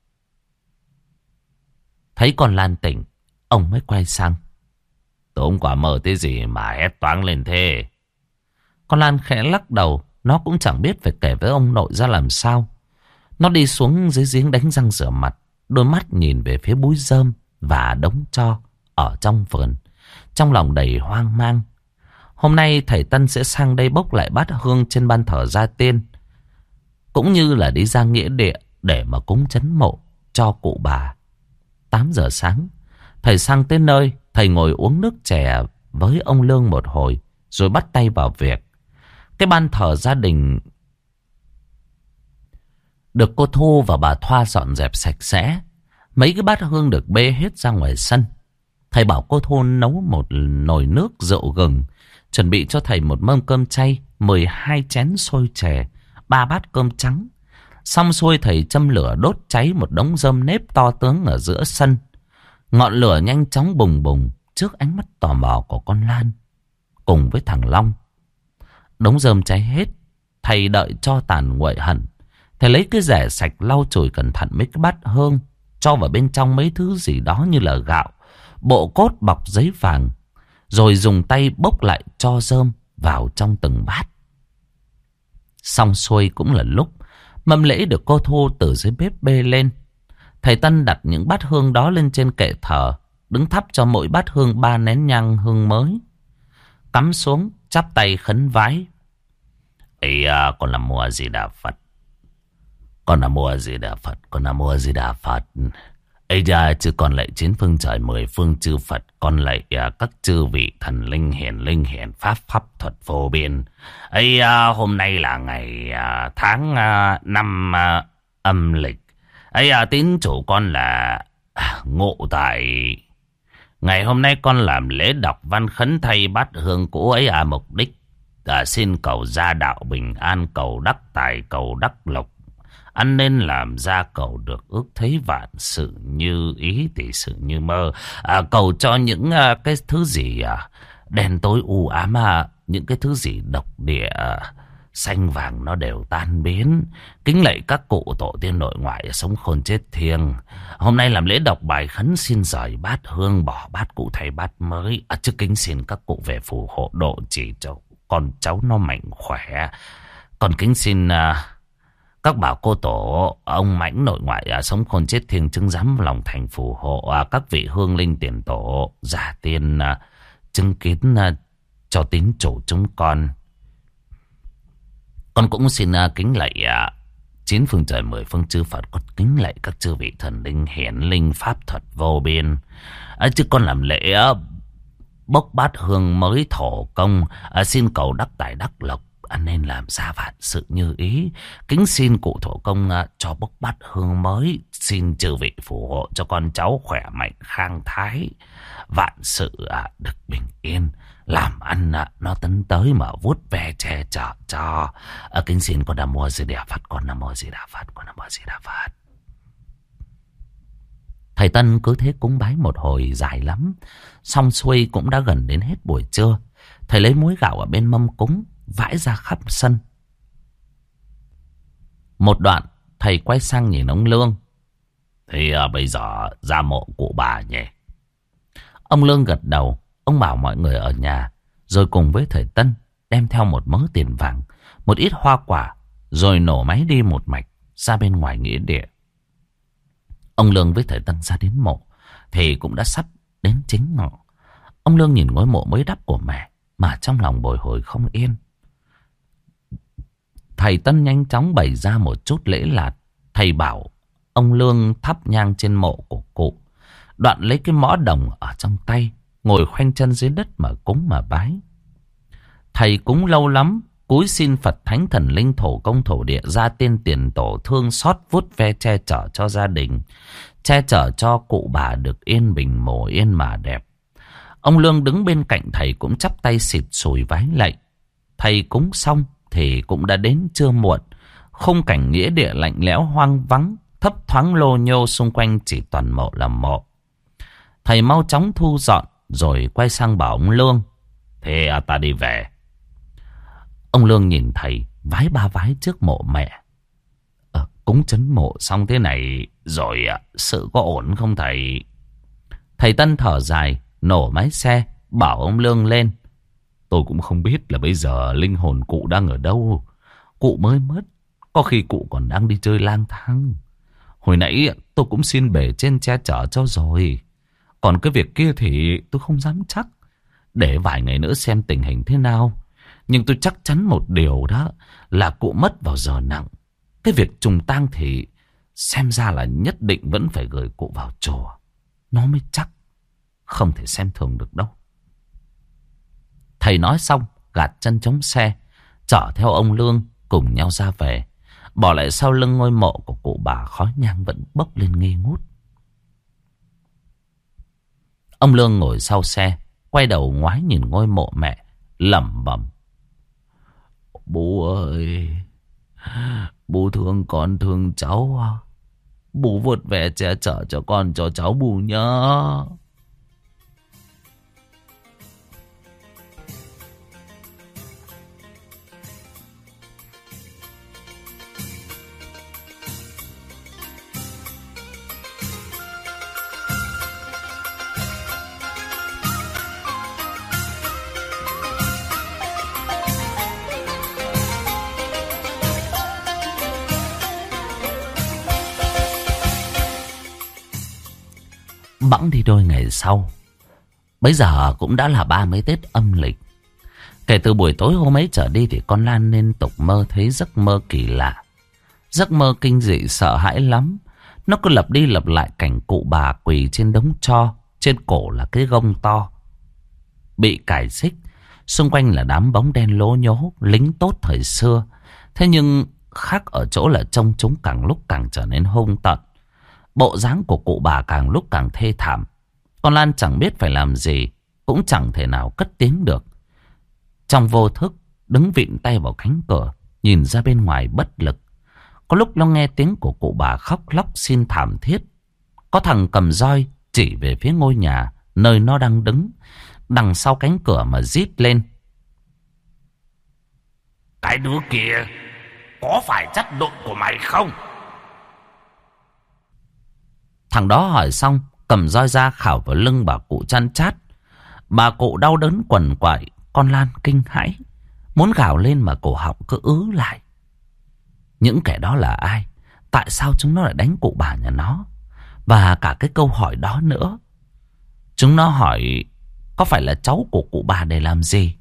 Thấy con Lan tỉnh, ông mới quay sang. Tối hôm qua mơ thế gì mà hét toáng lên thế? Con Lan khẽ lắc đầu. Nó cũng chẳng biết phải kể với ông nội ra làm sao. Nó đi xuống dưới giếng đánh răng rửa mặt. Đôi mắt nhìn về phía búi rơm và đống tro ở trong vườn. Trong lòng đầy hoang mang. Hôm nay thầy Tân sẽ sang đây bốc lại bát hương trên ban thờ gia tiên, cũng như là đi ra nghĩa địa để mà cúng trấn mộ cho cụ bà. Tám giờ sáng, thầy sang tới nơi. Thầy ngồi uống nước chè với ông Lương một hồi, rồi bắt tay vào việc. Cái ban thờ gia đình được cô Thu và bà Thoa dọn dẹp sạch sẽ. Mấy cái bát hương được bê hết ra ngoài sân. Thầy bảo cô Thu nấu một nồi nước rượu gừng, chuẩn bị cho thầy một mâm cơm chay, mười hai chén xôi chè, ba bát cơm trắng. Xong xuôi thầy châm lửa đốt cháy một đống rơm nếp to tướng ở giữa sân. Ngọn lửa nhanh chóng bùng bùng trước ánh mắt tò mò của con Lan cùng với thằng Long. Đống rơm cháy hết, thầy đợi cho tàn nguội hẳn. Thầy lấy cái rẻ sạch lau chùi cẩn thận mấy cái bát hương, cho vào bên trong mấy thứ gì đó như là gạo, bộ cốt bọc giấy vàng, rồi dùng tay bốc lại cho rơm vào trong từng bát. Xong xuôi cũng là lúc mâm lễ được cô Thu từ dưới bếp bê lên. Thầy Tân đặt những bát hương đó lên trên kệ thờ, đứng thắp cho mỗi bát hương ba nén nhang hương mới. Cắm xuống, chắp tay khấn vái. Ây à, con là Mùa Di Đà Phật. Con là Mùa Di Đà Phật. Con là Mùa Di Đà Phật. Ây da, chứ con lạy chín phương trời mười phương chư Phật. Con lạy à, các chư vị thần linh hiển linh hiển pháp pháp thuật vô biên. Ây à, hôm nay là ngày à, tháng à, năm à, âm lịch. Ây à, tín chủ con là à, ngộ tại. Ngày hôm nay con làm lễ đọc văn khấn thay bát hương cũ ấy à, mục đích à, xin cầu gia đạo bình an, cầu đắc tài, cầu đắc lộc. Ăn nên làm ra cầu được ước thấy vạn sự như ý, tỷ sự như mơ. À, cầu cho những à, cái thứ gì à, đen tối u ám à, những cái thứ gì độc địa xanh vàng nó đều tan biến. Kính lạy các cụ tổ tiên nội ngoại sống khôn chết thiêng. Hôm nay làm lễ đọc bài khấn xin rời bát hương, bỏ bát cũ thay bát mới. À, chứ kính xin các cụ về phù hộ độ chỉ cho con cháu nó mạnh khỏe. Còn kính xin uh, các bà cô tổ, ông mãnh nội ngoại uh, sống khôn chết thiêng chứng giám lòng thành phù hộ. Uh, các vị hương linh tiền tổ, giả tiên uh, chứng kiến uh, cho tín chủ chúng con. Con cũng xin uh, kính lạy uh, chín phương trời mười phương chư Phật, con kính lạy các chư vị thần linh hiển linh pháp thuật vô biên. Uh, chứ con làm lễ uh, bốc bát hương mới thổ công, uh, xin cầu đắc tài đắc lộc, uh, nên làm ra vạn sự như ý. Kính xin cụ thổ công uh, cho bốc bát hương mới, xin chư vị phù hộ cho con cháu khỏe mạnh khang thái, vạn sự uh, được bình yên. Làm ăn à, nó tấn tới mà vuốt ve che chở cho. À, kính xin con Nam Mô Di Đà Phật, con Nam Mô Di Đà Phật, con Nam Mô Di Đà Phật. Thầy Tân cứ thế cúng bái một hồi dài lắm. Xong xuôi cũng đã gần đến hết buổi trưa. Thầy lấy muối gạo ở bên mâm cúng vãi ra khắp sân. Một đoạn thầy quay sang nhìn ông Lương. Thì à, bây giờ ra mộ cụ bà nhỉ? Ông Lương gật đầu. Ông bảo mọi người ở nhà, rồi cùng với thầy Tân đem theo một mớ tiền vàng, một ít hoa quả, rồi nổ máy đi một mạch ra bên ngoài nghĩa địa. Ông Lương với thầy Tân ra đến mộ thì cũng đã sắp đến chính ngọ. Ông Lương nhìn ngôi mộ mới đắp của mẹ mà trong lòng bồi hồi không yên. Thầy Tân nhanh chóng bày ra một chút lễ lạt. Thầy bảo ông Lương thắp nhang trên mộ của cụ, đoạn lấy cái mõ đồng ở trong tay, ngồi khoanh chân dưới đất mà cúng mà bái. Thầy cúng lâu lắm, cúi xin Phật thánh thần linh thổ công thổ địa gia tiên tiền tổ thương xót vuốt ve che chở cho gia đình, che chở cho cụ bà được yên bình mồ yên mà đẹp. Ông Lương đứng bên cạnh thầy cũng chắp tay xịt sùi vái lạy. Thầy cúng xong thì cũng đã đến trưa muộn. Khung cảnh nghĩa địa lạnh lẽo hoang vắng, thấp thoáng lô nhô, xung quanh chỉ toàn mộ là mộ. Thầy mau chóng thu dọn rồi quay sang bảo ông Lương. Thế à, ta đi về. Ông Lương nhìn thầy vái ba vái trước mộ mẹ. Ờ, cúng chấn mộ xong thế này rồi à, sự có ổn không thầy? Thầy Tân thở dài, nổ máy xe, bảo ông Lương lên. Tôi cũng không biết là bây giờ linh hồn cụ đang ở đâu. Cụ mới mất, có khi cụ còn đang đi chơi lang thang. Hồi nãy tôi cũng xin bề trên che chở cho rồi. Còn cái việc kia thì tôi không dám chắc. Để vài ngày nữa xem tình hình thế nào. Nhưng tôi chắc chắn một điều đó là cụ mất vào giờ nặng. Cái việc trùng tang thì xem ra là nhất định vẫn phải gửi cụ vào chùa. Nó mới chắc. Không thể xem thường được đâu. Thầy nói xong gạt chân chống xe, chở theo ông Lương cùng nhau ra về. Bỏ lại sau lưng ngôi mộ của cụ bà khói nhang vẫn bốc lên nghi ngút. Ông Lương ngồi sau xe, quay đầu ngoái nhìn ngôi mộ mẹ, lẩm bẩm. Bố ơi, bố thương con thương cháu à? Bố vuột về che chở cho con cho cháu bố nhớ. Bẵng đi đôi ngày sau, bây giờ cũng đã là ba mươi Tết âm lịch. Kể từ buổi tối hôm ấy trở đi thì con Lan liên tục mơ thấy giấc mơ kỳ lạ. Giấc mơ kinh dị sợ hãi lắm. Nó cứ lặp đi lặp lại cảnh cụ bà quỳ trên đống tro, trên cổ là cái gông to bị cài xích, xung quanh là đám bóng đen lố nhố, lính tốt thời xưa. Thế nhưng khác ở chỗ là trông chúng càng lúc càng trở nên hung tợn. Bộ dáng của cụ bà càng lúc càng thê thảm. Con Lan chẳng biết phải làm gì, cũng chẳng thể nào cất tiếng được. Trong vô thức, đứng vịn tay vào cánh cửa, nhìn ra bên ngoài bất lực. Có lúc nó nghe tiếng của cụ bà khóc lóc xin thảm thiết. Có thằng cầm roi chỉ về phía ngôi nhà nơi nó đang đứng, đằng sau cánh cửa mà rít lên. Cái đứa kia có phải chất đội của mày không? Thằng đó hỏi xong, cầm roi ra khảo vào lưng bà cụ chăn chát. Bà cụ đau đớn quằn quại. Con Lan kinh hãi, muốn gào lên mà cổ họng cứ ứ lại. Những kẻ đó là ai? Tại sao chúng nó lại đánh cụ bà nhà nó? Và cả cái câu hỏi đó nữa. Chúng nó hỏi có phải là cháu của cụ bà để làm gì?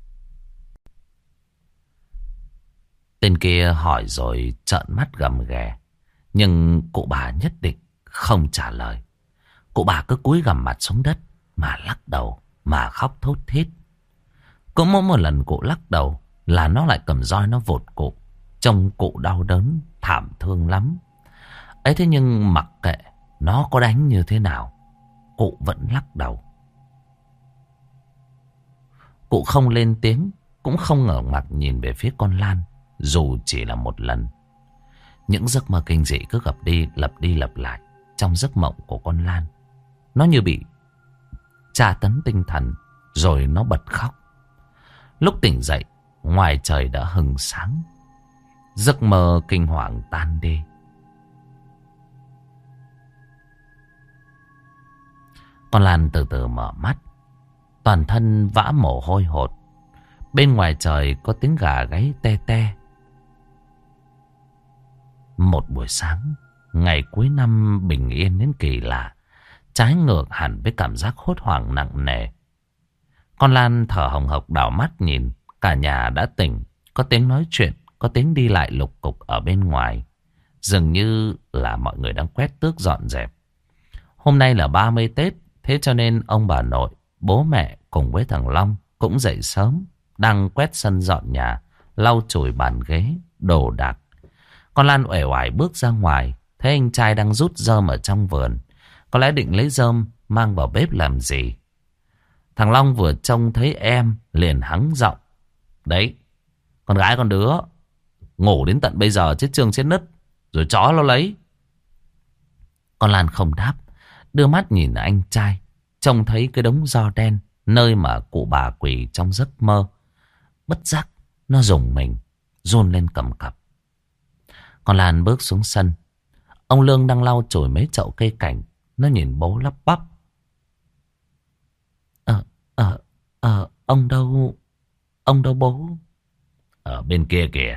Tên kia hỏi rồi trợn mắt gầm ghè. Nhưng cụ bà nhất định không trả lời. Cụ bà cứ cúi gằm mặt xuống đất mà lắc đầu, mà khóc thút thít. Cứ mỗi một lần cụ lắc đầu là nó lại cầm roi nó vột cụ. Trông cụ đau đớn, thảm thương lắm. Ấy thế nhưng mặc kệ nó có đánh như thế nào, cụ vẫn lắc đầu. Cụ không lên tiếng, cũng không ngẩng mặt nhìn về phía con Lan, dù chỉ là một lần. Những giấc mơ kinh dị cứ gặp đi, lặp đi lặp lại trong giấc mộng của con Lan. Nó như bị tra tấn tinh thần, rồi nó bật khóc. Lúc tỉnh dậy, ngoài trời đã hừng sáng. Giấc mơ kinh hoàng tan đi. Con Lan từ từ mở mắt, toàn thân vã mồ hôi hột. Bên ngoài trời có tiếng gà gáy te te. Một buổi sáng, ngày cuối năm bình yên đến kỳ lạ, trái ngược hẳn với cảm giác hốt hoảng nặng nề. Con Lan thở hồng hộc đảo mắt nhìn. Cả nhà đã tỉnh, có tiếng nói chuyện, có tiếng đi lại lục cục ở bên ngoài. Dường như là mọi người đang quét tước dọn dẹp. Hôm nay là ba mươi Tết, thế cho nên ông bà nội, bố mẹ cùng với thằng Long cũng dậy sớm, đang quét sân dọn nhà, lau chùi bàn ghế, đồ đạc. Con Lan uể oải bước ra ngoài, thấy anh trai đang rút rơm ở trong vườn. Có lẽ định lấy rơm mang vào bếp làm gì. Thằng Long vừa trông thấy em liền hắng giọng. Đấy, con gái con đứa ngủ đến tận bây giờ chết chương chết nứt, rồi chó nó lấy. Con Lan không đáp, đưa mắt nhìn anh trai, trông thấy cái đống tro đen nơi mà cụ bà quỳ trong giấc mơ. Bất giác nó rùng mình, run lên cầm cập. Con Lan bước xuống sân. Ông Lương đang lau chùi mấy chậu cây cảnh. Nó nhìn bố lắp bắp. Ờ, ờ, ờ, ông đâu, ông đâu bố? Ở bên kia kìa.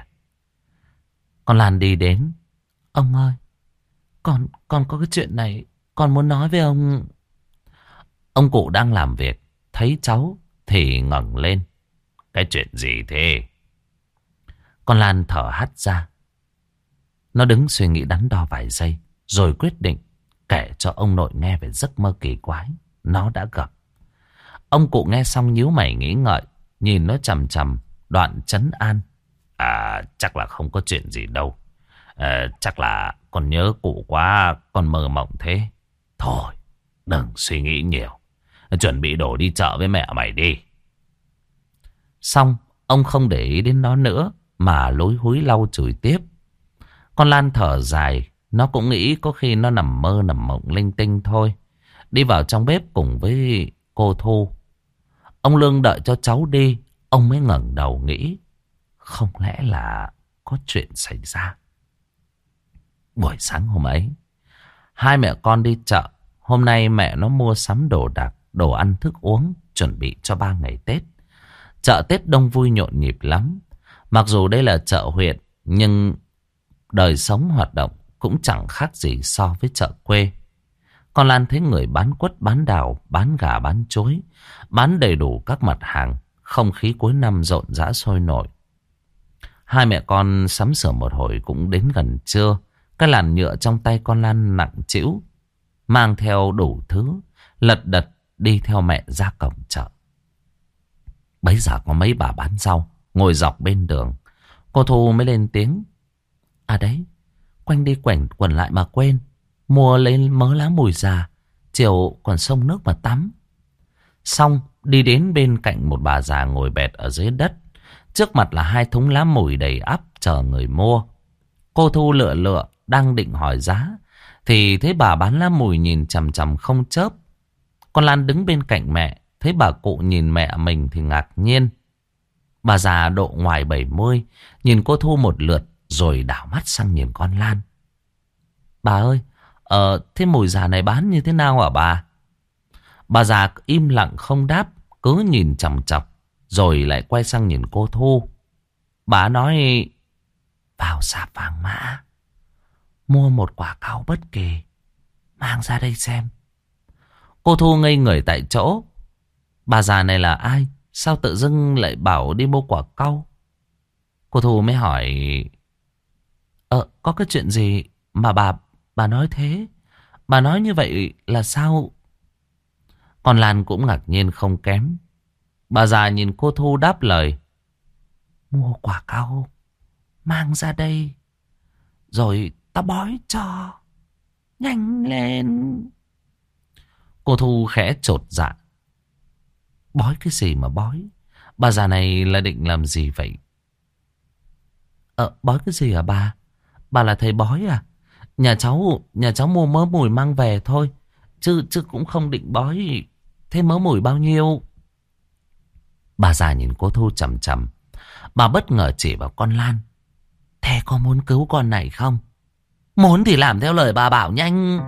Con Lan đi đến. Ông ơi, con, con có cái chuyện này, con muốn nói với ông. Ông cụ đang làm việc, thấy cháu thì ngẩng lên. Cái chuyện gì thế? Con Lan thở hắt ra. Nó đứng suy nghĩ đắn đo vài giây, rồi quyết định kể cho ông nội nghe về giấc mơ kỳ quái nó đã gặp. Ông cụ nghe xong nhíu mày nghĩ ngợi, nhìn nó chằm chằm, đoạn trấn an. À, chắc là không có chuyện gì đâu. À, chắc là con nhớ cụ quá, con mơ mộng thế. Thôi, đừng suy nghĩ nhiều. Chuẩn bị đổ đi chợ với mẹ mày đi. Xong, ông không để ý đến nó nữa, mà lúi húi lau chùi tiếp. Con Lan thở dài, nó cũng nghĩ có khi nó nằm mơ nằm mộng linh tinh thôi. Đi vào trong bếp cùng với cô Thu. Ông Lương đợi cho cháu đi, ông mới ngẩng đầu nghĩ. Không lẽ là có chuyện xảy ra? Buổi sáng hôm ấy, hai mẹ con đi chợ. Hôm nay mẹ nó mua sắm đồ đạc, đồ ăn thức uống, chuẩn bị cho ba ngày Tết. Chợ Tết đông vui nhộn nhịp lắm. Mặc dù đây là chợ huyện, nhưng đời sống hoạt động cũng chẳng khác gì so với chợ quê. Con Lan thấy người bán quất, bán đào, bán gà, bán chuối, bán đầy đủ các mặt hàng. Không khí cuối năm rộn rã sôi nổi. Hai mẹ con sắm sửa một hồi cũng đến gần trưa. Cái làn nhựa trong tay con Lan nặng trĩu, mang theo đủ thứ, lật đật đi theo mẹ ra cổng chợ. Bấy giờ có mấy bà bán rau ngồi dọc bên đường. Cô Thu mới lên tiếng. À đấy, quanh đi quẩn quẩn lại mà quên, mua lấy mớ lá mùi già, chiều còn xông nước mà tắm. Xong đi đến bên cạnh một bà già ngồi bệt ở dưới đất. Trước mặt là hai thúng lá mùi đầy ắp chờ người mua. Cô Thu lựa lựa đang định hỏi giá, thì thấy bà bán lá mùi nhìn chằm chằm không chớp. Con Lan đứng bên cạnh mẹ, thấy bà cụ nhìn mẹ mình thì ngạc nhiên. Bà già độ ngoài bảy mươi nhìn cô Thu một lượt rồi đảo mắt sang nhìn con Lan. Bà ơi, ờ, thế mùi già này bán như thế nào hả bà? Bà già im lặng không đáp, cứ nhìn chằm chằm rồi lại quay sang nhìn cô Thu. Bà nói, vào sạp vàng mã, mua một quả cau bất kỳ, mang ra đây xem. Cô Thu ngây người tại chỗ. Bà già này là ai? Sao tự dưng lại bảo đi mua quả cau? Cô Thu mới hỏi, Ờ, có cái chuyện gì mà bà bà nói thế? Bà nói như vậy là sao? Con Lan cũng ngạc nhiên không kém. Bà già nhìn cô Thu đáp lời, mua quả cau, mang ra đây, rồi ta bói cho. Nhanh lên. Cô Thu khẽ chột dạ. Bói cái gì mà bói? Bà già này là định làm gì vậy? Ờ, bói cái gì hả bà? Bà là thầy bói à? Nhà cháu, nhà cháu mua mớ mùi mang về thôi. Chứ, chứ cũng không định bói. Thế mớ mùi bao nhiêu? Bà già nhìn cô Thu chằm chằm. Bà bất ngờ chỉ vào con Lan. Thế có muốn cứu con này không? Muốn thì làm theo lời bà bảo nhanh.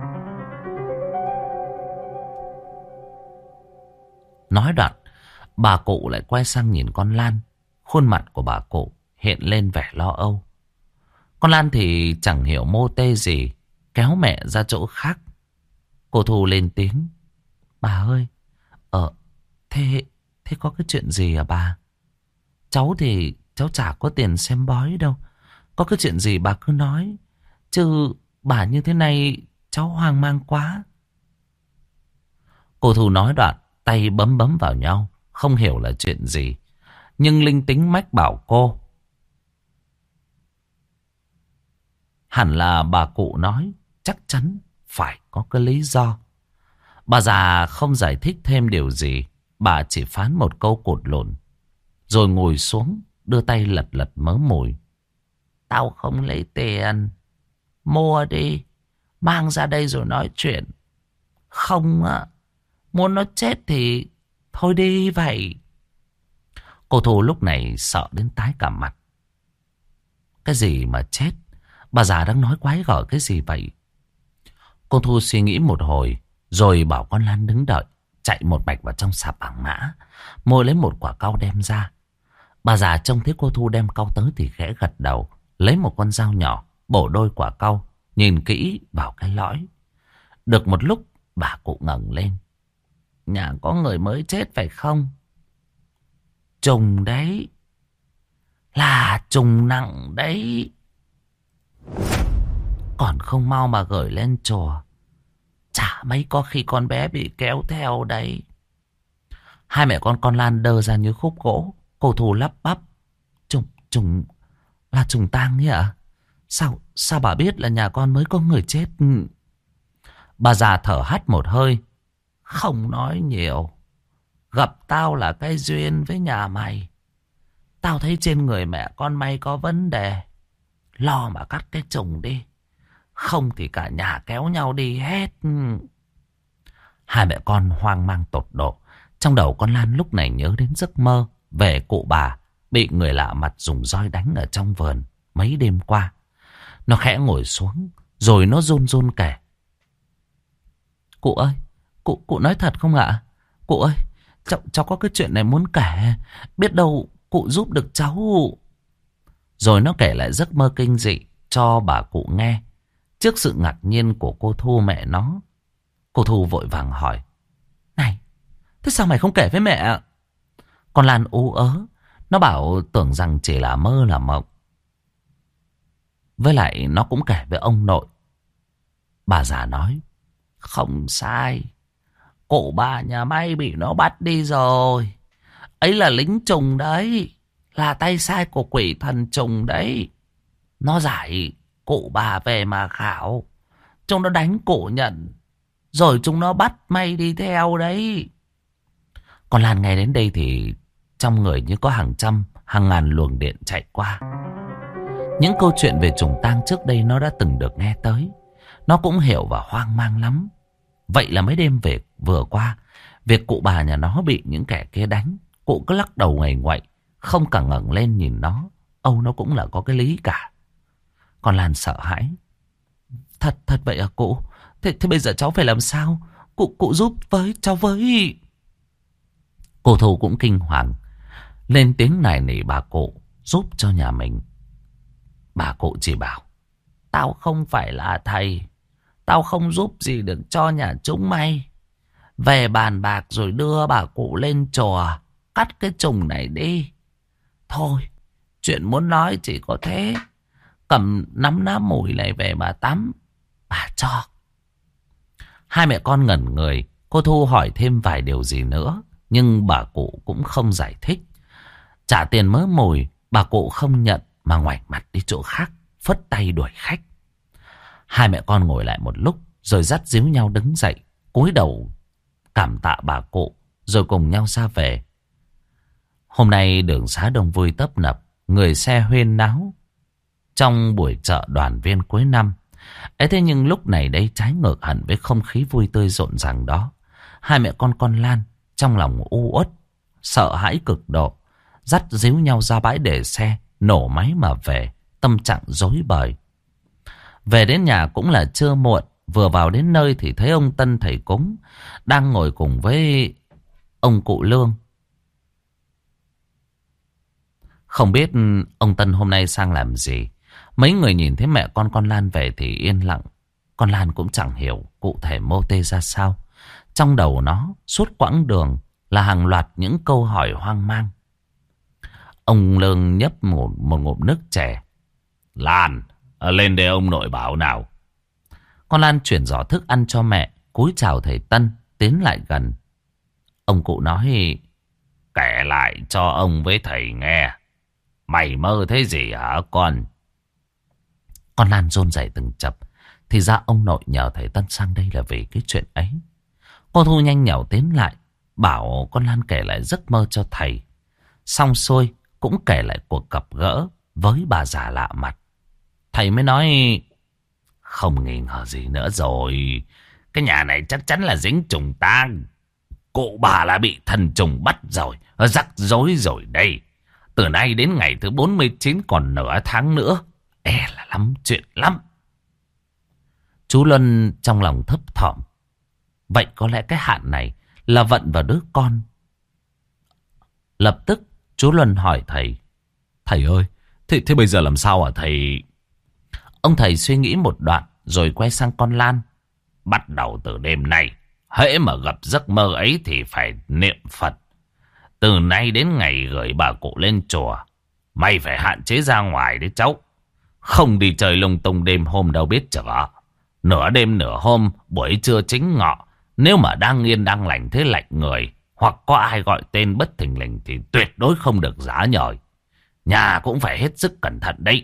Nói đoạn, bà cụ lại quay sang nhìn con Lan. Khuôn mặt của bà cụ hiện lên vẻ lo âu. Con Lan thì chẳng hiểu mô tê gì, kéo mẹ ra chỗ khác. Cô Thu lên tiếng. Bà ơi, ờ, thế, thế có cái chuyện gì à bà? Cháu thì cháu chả có tiền xem bói đâu. Có cái chuyện gì bà cứ nói. Chứ bà như thế này cháu hoang mang quá. Cô Thu nói đoạn, tay bấm bấm vào nhau, không hiểu là chuyện gì. Nhưng linh tính mách bảo cô, hẳn là bà cụ nói, chắc chắn phải có cái lý do. Bà già không giải thích thêm điều gì. Bà chỉ phán một câu cột lộn, rồi ngồi xuống, đưa tay lật lật mớ mùi. Tao không lấy tiền. Mua đi, mang ra đây rồi nói chuyện. Không á, muốn nó chết thì thôi đi vậy. Cô Thu lúc này sợ đến tái cả mặt. Cái gì mà chết? Bà già đang nói quái gở cái gì vậy? Cô Thu suy nghĩ một hồi, rồi bảo con Lan đứng đợi, chạy một mạch vào trong sạp vàng mã, mua lấy một quả cau đem ra. Bà già trông thấy cô Thu đem cau tới thì khẽ gật đầu, lấy một con dao nhỏ, bổ đôi quả cau, nhìn kỹ vào cái lõi. Được một lúc, bà cụ ngẩng lên. Nhà có người mới chết phải không? Trùng đấy. Là trùng nặng đấy. Còn không mau mà gửi lên chùa. Chả mấy có khi con bé bị kéo theo đấy. Hai mẹ con con Lan đơ ra như khúc gỗ. Cô Thu lắp bắp. Trùng, trùng, là trùng tang ấy ạ? Sao, sao bà biết là nhà con mới có người chết? Bà già thở hắt một hơi. Không nói nhiều. Gặp tao là cái duyên với nhà mày. Tao thấy trên người mẹ con mày có vấn đề. Lo mà cắt cái trùng đi. Không thì cả nhà kéo nhau đi hết. Hai mẹ con hoang mang tột độ. Trong đầu con Lan lúc này nhớ đến giấc mơ về cụ bà bị người lạ mặt dùng roi đánh ở trong vườn mấy đêm qua. Nó khẽ ngồi xuống, rồi nó run run kể. Cụ ơi, cụ, cụ nói thật không ạ? Cụ ơi, cháu, cháu có cái chuyện này muốn kể. Biết đâu cụ giúp được cháu. Rồi nó kể lại giấc mơ kinh dị cho bà cụ nghe. Trước sự ngạc nhiên của cô Thu mẹ nó, cô Thu vội vàng hỏi. Này, thế sao mày không kể với mẹ? Con Lan ú ớ. Nó bảo tưởng rằng chỉ là mơ là mộng. Với lại nó cũng kể với ông nội. Bà già nói. Không sai. Cụ bà nhà mày bị nó bắt đi rồi. Ấy là lính trùng đấy. Là tay sai của quỷ thần trùng đấy. Nó giải cụ bà về mà khảo. Chúng nó đánh cụ nhận. Rồi chúng nó bắt mày đi theo đấy. Còn Lan nghe đến đây thì trong người như có hàng trăm, hàng ngàn luồng điện chạy qua. Những câu chuyện về trùng tang trước đây nó đã từng được nghe tới. Nó cũng hiểu và hoang mang lắm. Vậy là mấy đêm về vừa qua, việc cụ bà nhà nó bị những kẻ kia đánh, cụ cứ lắc đầu ngoảy ngoậy, không cả ngẩng lên nhìn nó. Âu nó cũng là có cái lý cả. Con Lan sợ hãi. Thật, thật vậy à cụ? Thế, thế bây giờ cháu phải làm sao? Cụ, cụ giúp với cháu với. Cô Thu cũng kinh hoàng, lên tiếng nài nỉ bà cụ giúp cho nhà mình. Bà cụ chỉ bảo, tao không phải là thầy, tao không giúp gì được cho nhà chúng mày. Về bàn bạc rồi đưa bà cụ lên chùa cắt cái trùng này đi. Thôi, chuyện muốn nói chỉ có thế. Cầm nắm ná mùi này về mà tắm, bà cho. Hai mẹ con ngẩn người. Cô Thu hỏi thêm vài điều gì nữa, nhưng bà cụ cũng không giải thích. Trả tiền mớ mùi, bà cụ không nhận mà ngoảnh mặt đi chỗ khác, phất tay đuổi khách. Hai mẹ con ngồi lại một lúc rồi dắt díu nhau đứng dậy, cúi đầu cảm tạ bà cụ, rồi cùng nhau ra về. Hôm nay đường xá đông vui tấp nập, người xe huyên náo trong buổi chợ đoàn viên cuối năm. Ấy thế nhưng lúc này đây trái ngược hẳn với không khí vui tươi rộn ràng đó. Hai mẹ con con Lan trong lòng u uất, sợ hãi cực độ, dắt díu nhau ra bãi để xe, nổ máy mà về, tâm trạng rối bời. Về đến nhà cũng là trưa muộn. Vừa vào đến nơi thì thấy ông Tân thầy cúng đang ngồi cùng với ông cụ Lương. Không biết ông Tân hôm nay sang làm gì. Mấy người nhìn thấy mẹ con con Lan về thì yên lặng. Con Lan cũng chẳng hiểu cụ thể mô tê ra sao. Trong đầu nó suốt quãng đường là hàng loạt những câu hỏi hoang mang. Ông Lương nhấp một, một ngụm nước chè. Lan, lên đây ông nội bảo nào. Con Lan chuyển giỏ thức ăn cho mẹ, cúi chào thầy Tân, tiến lại gần. Ông cụ nói, kể lại cho ông với thầy nghe. Mày mơ thấy gì hả con? Con Lan run rẩy từng chập. Thì ra ông nội nhờ thầy Tân sang đây là vì cái chuyện ấy. Cô Thu nhanh nhảu tiến lại, bảo con Lan kể lại giấc mơ cho thầy. Xong xuôi cũng kể lại cuộc gặp gỡ với bà già lạ mặt. Thầy mới nói, không nghi ngờ gì nữa rồi. Cái nhà này chắc chắn là dính trùng tang. Cụ bà là bị thần trùng bắt rồi, rắc rối rồi đây. Từ nay đến ngày thứ bốn mươi chín còn nửa tháng nữa, e là lắm chuyện lắm. Chú Luân trong lòng thấp thỏm. Vậy có lẽ cái hạn này là vận vào đứa con. Lập tức chú Luân hỏi thầy. Thầy ơi, thế, thế bây giờ làm sao hả thầy? Ông thầy suy nghĩ một đoạn rồi quay sang con Lan. Bắt đầu từ đêm nay, hễ mà gặp giấc mơ ấy thì phải niệm Phật. Từ nay đến ngày gửi bà cụ lên chùa, mày phải hạn chế ra ngoài đấy cháu. Không đi chơi lung tung đêm hôm đâu biết chở. Nửa đêm nửa hôm, buổi trưa chính ngọ, nếu mà đang yên đang lành thế lạnh người, hoặc có ai gọi tên bất thình lình thì tuyệt đối không được giá nhời. Nhà cũng phải hết sức cẩn thận đấy.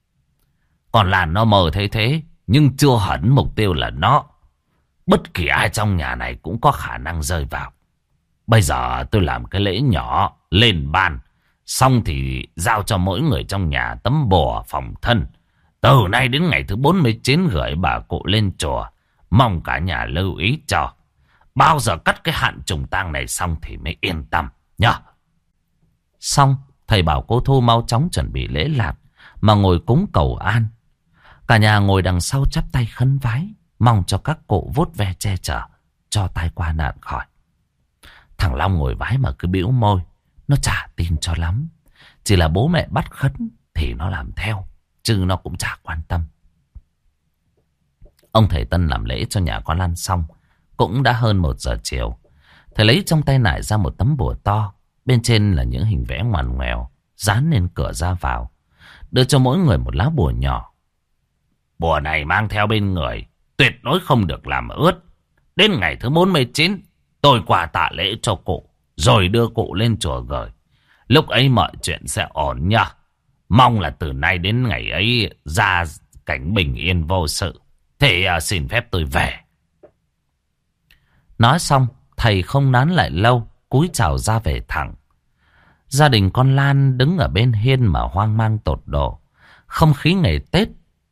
Còn là nó mơ thế thế, nhưng chưa hẳn mục tiêu là nó. Bất kỳ ai trong nhà này cũng có khả năng rơi vào. Bây giờ tôi làm cái lễ nhỏ lên ban, xong thì giao cho mỗi người trong nhà tấm bùa phòng thân. Từ nay đến ngày thứ bốn mươi chín gửi bà cụ lên chùa. Mong cả nhà lưu ý cho. Bao giờ cắt cái hạn trùng tang này xong thì mới yên tâm nhá. Xong, thầy bảo cô Thu mau chóng chuẩn bị lễ lạt mà ngồi cúng cầu an. Cả nhà ngồi đằng sau chắp tay khấn vái, mong cho các cụ vuốt ve che chở, cho tai qua nạn khỏi. Thằng Long ngồi vái mà cứ bĩu môi, nó chả tin cho lắm. Chỉ là bố mẹ bắt khấn thì nó làm theo, chứ nó cũng chả quan tâm. Ông thầy Tân làm lễ cho nhà con Lan xong, cũng đã hơn một giờ chiều. Thầy lấy trong tay nải ra một tấm bùa to, bên trên là những hình vẽ ngoằn ngoèo, dán lên cửa ra vào. Đưa cho mỗi người một lá bùa nhỏ. Bùa này mang theo bên người, tuyệt đối không được làm ướt. Đến ngày thứ bốn mươi chín, tôi qua tạ lễ cho cụ, rồi đưa cụ lên chùa gửi. Lúc ấy mọi chuyện sẽ ổn nha. Mong là từ nay đến ngày ấy ra cảnh bình yên vô sự. Thế à, xin phép tôi về. Nói xong, thầy không nán lại lâu, cúi chào ra về thẳng. Gia đình con Lan đứng ở bên hiên mà hoang mang tột độ. Không khí ngày Tết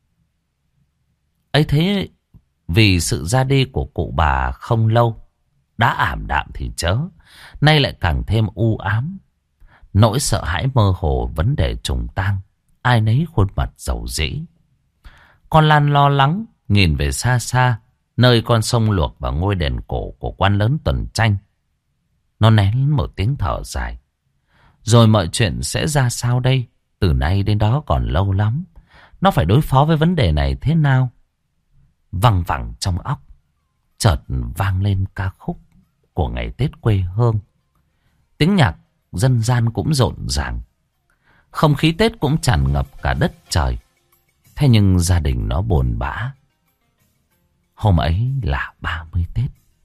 ấy thế, vì sự ra đi của cụ bà không lâu, đã ảm đạm thì chớ, nay lại càng thêm u ám. Nỗi sợ hãi mơ hồ vấn đề trùng tang. Ai nấy khuôn mặt dầu dĩ. Con Lan lo lắng nhìn về xa xa, nơi con sông luộc và ngôi đền cổ của quan lớn Tuần Tranh. Nó nén một tiếng thở dài. Rồi mọi chuyện sẽ ra sao đây? Từ nay đến đó còn lâu lắm. Nó phải đối phó với vấn đề này thế nào? Văng vẳng trong óc, chợt vang lên ca khúc của ngày Tết quê hương. Tiếng nhạc dân gian cũng rộn ràng. Không khí Tết cũng tràn ngập cả đất trời. Thế nhưng gia đình nó buồn bã. Hôm ấy là ba mươi Tết.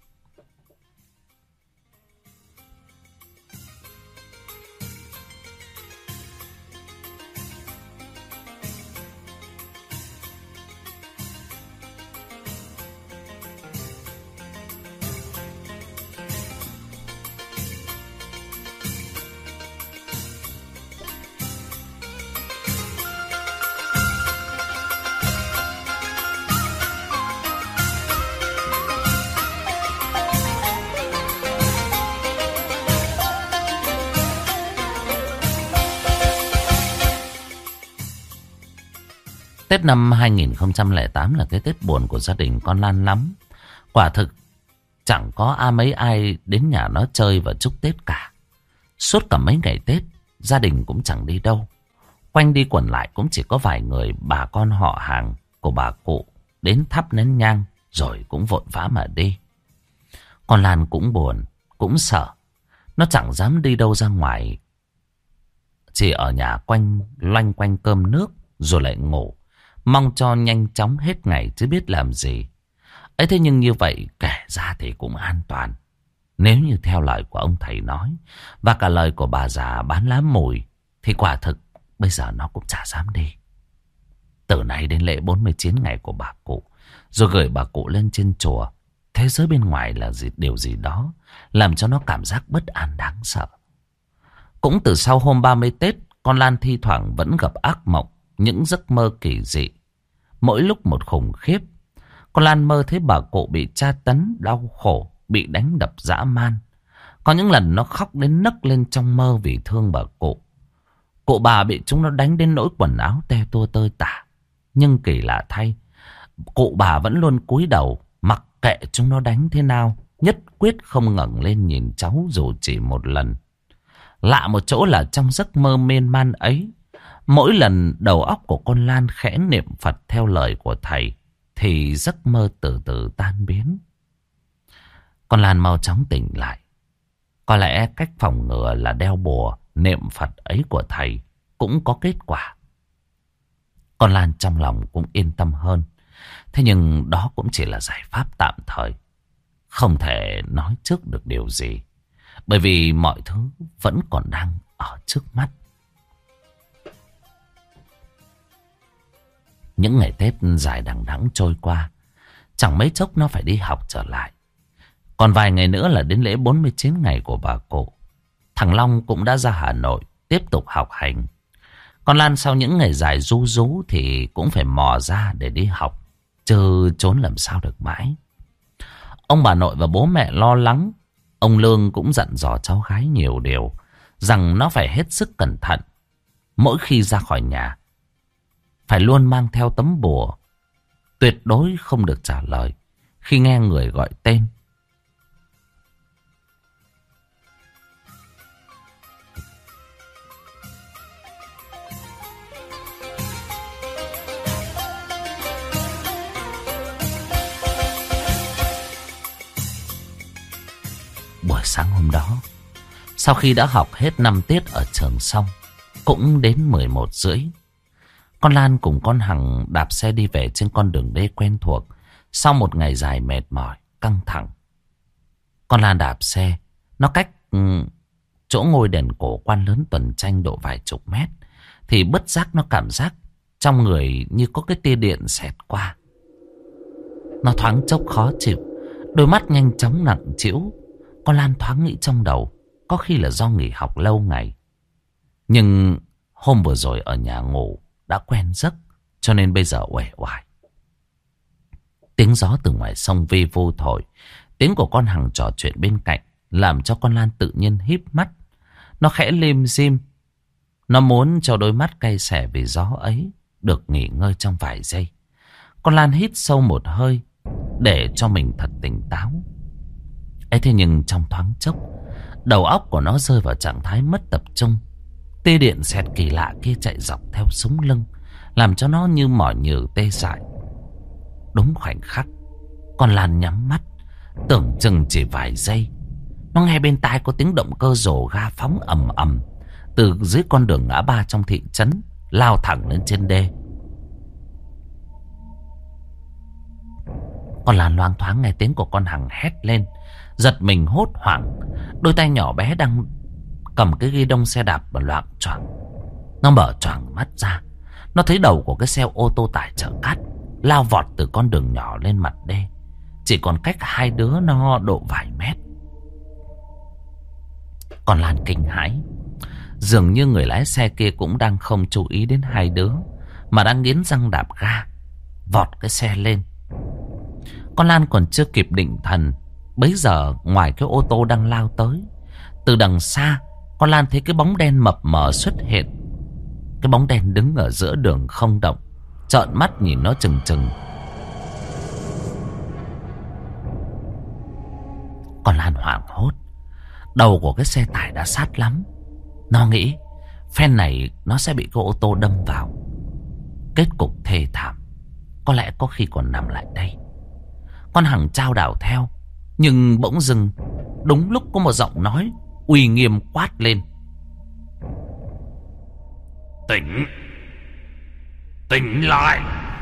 Tết năm hai nghìn không trăm lẻ tám là cái Tết buồn của gia đình con Lan lắm. Quả thực chẳng có ai mấy ai đến nhà nó chơi và chúc Tết cả. Suốt cả mấy ngày Tết, gia đình cũng chẳng đi đâu. Quanh đi quẩn lại cũng chỉ có vài người bà con họ hàng của bà cụ đến thắp nén nhang rồi cũng vội vã mà đi. Con Lan cũng buồn, cũng sợ. Nó chẳng dám đi đâu ra ngoài. Chỉ ở nhà quanh loanh quanh cơm nước rồi lại ngủ. Mong cho nhanh chóng hết ngày chứ biết làm gì. Ấy thế nhưng như vậy kể ra thì cũng an toàn. Nếu như theo lời của ông thầy nói và cả lời của bà già bán lá mùi thì quả thực bây giờ nó cũng chả dám đi. Từ nay đến lễ bốn mươi chín ngày của bà cụ, rồi gửi bà cụ lên trên chùa, thế giới bên ngoài là gì, điều gì đó làm cho nó cảm giác bất an đáng sợ. Cũng từ sau hôm ba mươi Tết, con Lan thi thoảng vẫn gặp ác mộng, những giấc mơ kỳ dị. Mỗi lúc một khủng khiếp. Con Lan mơ thấy bà cụ bị tra tấn, đau khổ, bị đánh đập dã man. Có những lần nó khóc đến nấc lên trong mơ vì thương bà cụ. Cụ bà bị chúng nó đánh đến nỗi quần áo te tua tơi tả. Nhưng kỳ lạ thay, cụ bà vẫn luôn cúi đầu, mặc kệ chúng nó đánh thế nào, nhất quyết không ngẩng lên nhìn cháu dù chỉ một lần. Lạ một chỗ là trong giấc mơ miên man ấy, mỗi lần đầu óc của con Lan khẽ niệm Phật theo lời của thầy, thì giấc mơ từ từ tan biến. Con Lan mau chóng tỉnh lại. Có lẽ cách phòng ngừa là đeo bùa niệm Phật ấy của thầy cũng có kết quả. Con Lan trong lòng cũng yên tâm hơn. Thế nhưng đó cũng chỉ là giải pháp tạm thời. Không thể nói trước được điều gì. Bởi vì mọi thứ vẫn còn đang ở trước mắt. Những ngày Tết dài đằng đẵng trôi qua. Chẳng mấy chốc nó phải đi học trở lại. Còn vài ngày nữa là đến lễ bốn mươi chín ngày của bà cụ. Thằng Long cũng đã ra Hà Nội tiếp tục học hành. Con Lan sau những ngày dài ru rú thì cũng phải mò ra để đi học. Chứ trốn làm sao được mãi. Ông bà nội và bố mẹ lo lắng. Ông Lương cũng dặn dò cháu gái nhiều điều. Rằng nó phải hết sức cẩn thận. Mỗi khi ra khỏi nhà phải luôn mang theo tấm bùa. Tuyệt đối không được trả lời khi nghe người gọi tên. Buổi sáng hôm đó, sau khi đã học hết năm tiết ở trường xong, cũng đến mười một rưỡi. Con Lan cùng con Hằng đạp xe đi về trên con đường đê quen thuộc. Sau một ngày dài mệt mỏi, căng thẳng. Con Lan đạp xe, nó cách um, chỗ ngôi đền cổ quan lớn Tuần Tranh độ vài chục mét. Thì bất giác nó cảm giác trong người như có cái tia điện xẹt qua. Nó thoáng chốc khó chịu, đôi mắt nhanh chóng nặng trĩu. Con Lan thoáng nghĩ trong đầu, có khi là do nghỉ học lâu ngày. Nhưng hôm vừa rồi ở nhà ngủ đã quen giấc, cho nên bây giờ uể oải. Tiếng gió từ ngoài sông vi vu thổi, tiếng của con Hằng trò chuyện bên cạnh làm cho con Lan tự nhiên híp mắt. Nó khẽ lim dim. Nó muốn cho đôi mắt cay xẻ vì gió ấy được nghỉ ngơi trong vài giây. Con Lan hít sâu một hơi để cho mình thật tỉnh táo. Ấy thế nhưng trong thoáng chốc, đầu óc của nó rơi vào trạng thái mất tập trung. Tia điện xẹt kỳ lạ kia chạy dọc theo sống lưng, làm cho nó như mỏi nhừ tê dại. Đúng khoảnh khắc, con Lan nhắm mắt, tưởng chừng chỉ vài giây, nó nghe bên tai có tiếng động cơ rồ ga phóng ầm ầm từ dưới con đường ngã ba trong thị trấn lao thẳng lên trên đê. Con Lan loang thoáng nghe tiếng của con Hằng hét lên, giật mình hốt hoảng. Đôi tay nhỏ bé đang cầm cái ghi đông xe đạp và loạng choạng. Nó mở choàng mắt ra, nó thấy đầu của cái xe ô tô tải chở cát lao vọt từ con đường nhỏ lên mặt đê, chỉ còn cách hai đứa nó độ vài mét. Con Lan kinh hãi. Dường như người lái xe kia cũng đang không chú ý đến hai đứa, mà đang nghiến răng đạp ga vọt cái xe lên. Con Lan còn chưa kịp định thần, bấy giờ ngoài cái ô tô đang lao tới, từ đằng xa con Lan thấy cái bóng đen mập mờ xuất hiện. Cái bóng đen đứng ở giữa đường không động, trợn mắt nhìn nó chừng chừng. Con Lan hoảng hốt. Đầu của cái xe tải đã sát lắm. Nó nghĩ phen này nó sẽ bị cái ô tô đâm vào. Kết cục thê thảm, có lẽ có khi còn nằm lại đây. Con Hằng chao đảo theo, nhưng bỗng dưng đúng lúc có một giọng nói uy nghiêm quát lên: Tỉnh! Tỉnh lại!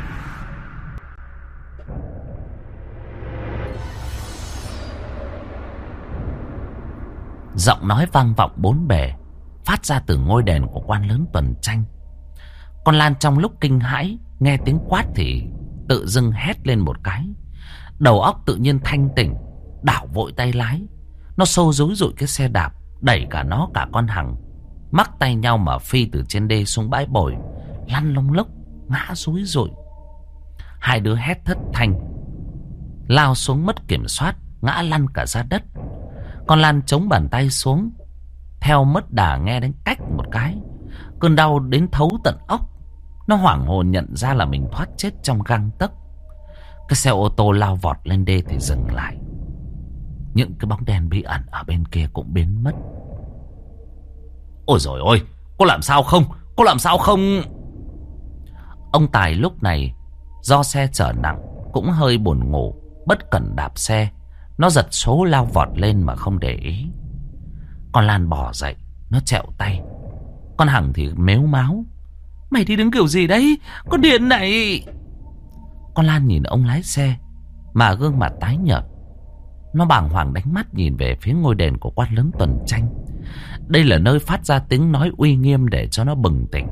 Giọng nói vang vọng bốn bề, phát ra từ ngôi đền của quan lớn tuần tranh. Con Lan trong lúc kinh hãi nghe tiếng quát thì tự dưng hét lên một cái. Đầu óc tự nhiên thanh tỉnh, đảo vội tay lái. Nó xô rúi rụi cái xe đạp, đẩy cả nó cả con Hằng mắc tay nhau mà phi từ trên đê xuống bãi bồi, lăn lông lốc ngã rúi rụi. Hai đứa hét thất thanh, lao xuống mất kiểm soát, ngã lăn cả ra đất. Con Lan chống bàn tay xuống, theo mất đà nghe đến cách một cái, cơn đau đến thấu tận óc. Nó hoảng hồn nhận ra là mình thoát chết trong gang tấc. Cái xe ô tô lao vọt lên đê thì dừng lại. Những cái bóng đen bí ẩn ở bên kia cũng biến mất. Ôi dồi ôi, có làm sao không? Có làm sao không? Ông Tài lúc này do xe chở nặng cũng hơi buồn ngủ, bất cẩn đạp xe. Nó giật số lao vọt lên mà không để ý. Con Lan bò dậy, nó trẹo tay. Con Hằng thì mếu máo: Mày đi đứng kiểu gì đấy? Con điên này! Con Lan nhìn ông lái xe mà gương mặt tái nhợt. Nó bàng hoàng đánh mắt nhìn về phía ngôi đền của quan lớn tuần tranh. Đây là nơi phát ra tiếng nói uy nghiêm để cho nó bừng tỉnh.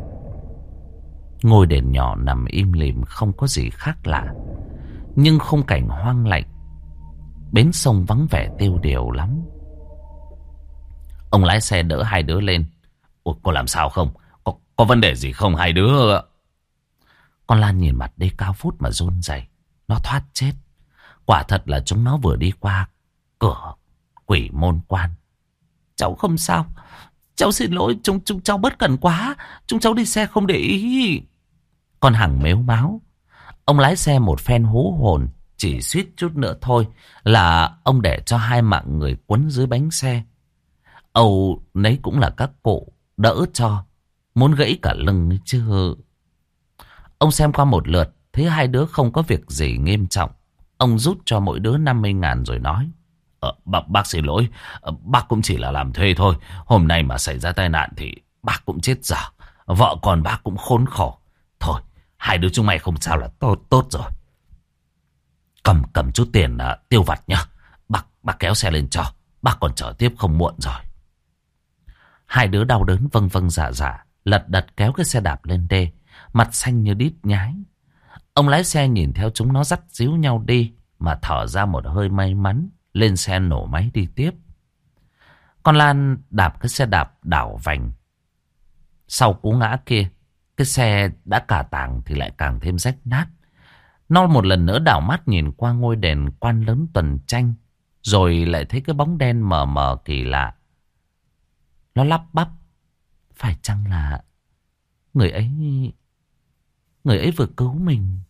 Ngôi đền nhỏ nằm im lìm, không có gì khác lạ, nhưng khung cảnh hoang lạnh, bến sông vắng vẻ tiêu điều lắm. Ông lái xe đỡ hai đứa lên: Ủa, có làm sao không? Có, có vấn đề gì không hai đứa? Con Lan nhìn mặt đê cao vút mà run rẩy. Nó thoát chết. Quả thật là chúng nó vừa đi qua cửa quỷ môn quan. Cháu không sao. Cháu xin lỗi, chúng, chúng cháu bất cẩn quá. Chúng cháu đi xe không để ý. Con Hằng mếu máo. Ông lái xe một phen hú hồn, chỉ suýt chút nữa thôi là ông để cho hai mạng người quấn dưới bánh xe. Âu nấy cũng là các cụ, đỡ cho, muốn gãy cả lưng chứ. Ông xem qua một lượt, thấy hai đứa không có việc gì nghiêm trọng. Ông rút cho mỗi đứa năm mươi ngàn rồi nói: ờ, bác, bác xin lỗi, ờ, bác cũng chỉ là làm thuê thôi. Hôm nay mà xảy ra tai nạn thì bác cũng chết dở. Vợ con bác cũng khốn khổ. Thôi, hai đứa chúng mày không sao là tốt, tốt rồi. Cầm cầm chút tiền uh, tiêu vặt nhá. Bác, bác kéo xe lên cho. Bác còn chở tiếp không muộn rồi. Hai đứa đau đớn vâng vâng dạ dạ, lật đật kéo cái xe đạp lên đê, mặt xanh như đít nhái. Ông lái xe nhìn theo chúng nó dắt díu nhau đi mà thở ra một hơi may mắn, lên xe nổ máy đi tiếp. Con Lan đạp cái xe đạp đảo vành. Sau cú ngã kia, cái xe đã cà tàng thì lại càng thêm rách nát. Nó một lần nữa đảo mắt nhìn qua ngôi đền quan lớn tuần tranh, rồi lại thấy cái bóng đen mờ mờ kỳ lạ Nó lắp bắp. Phải chăng là người ấy Người ấy vừa cứu mình?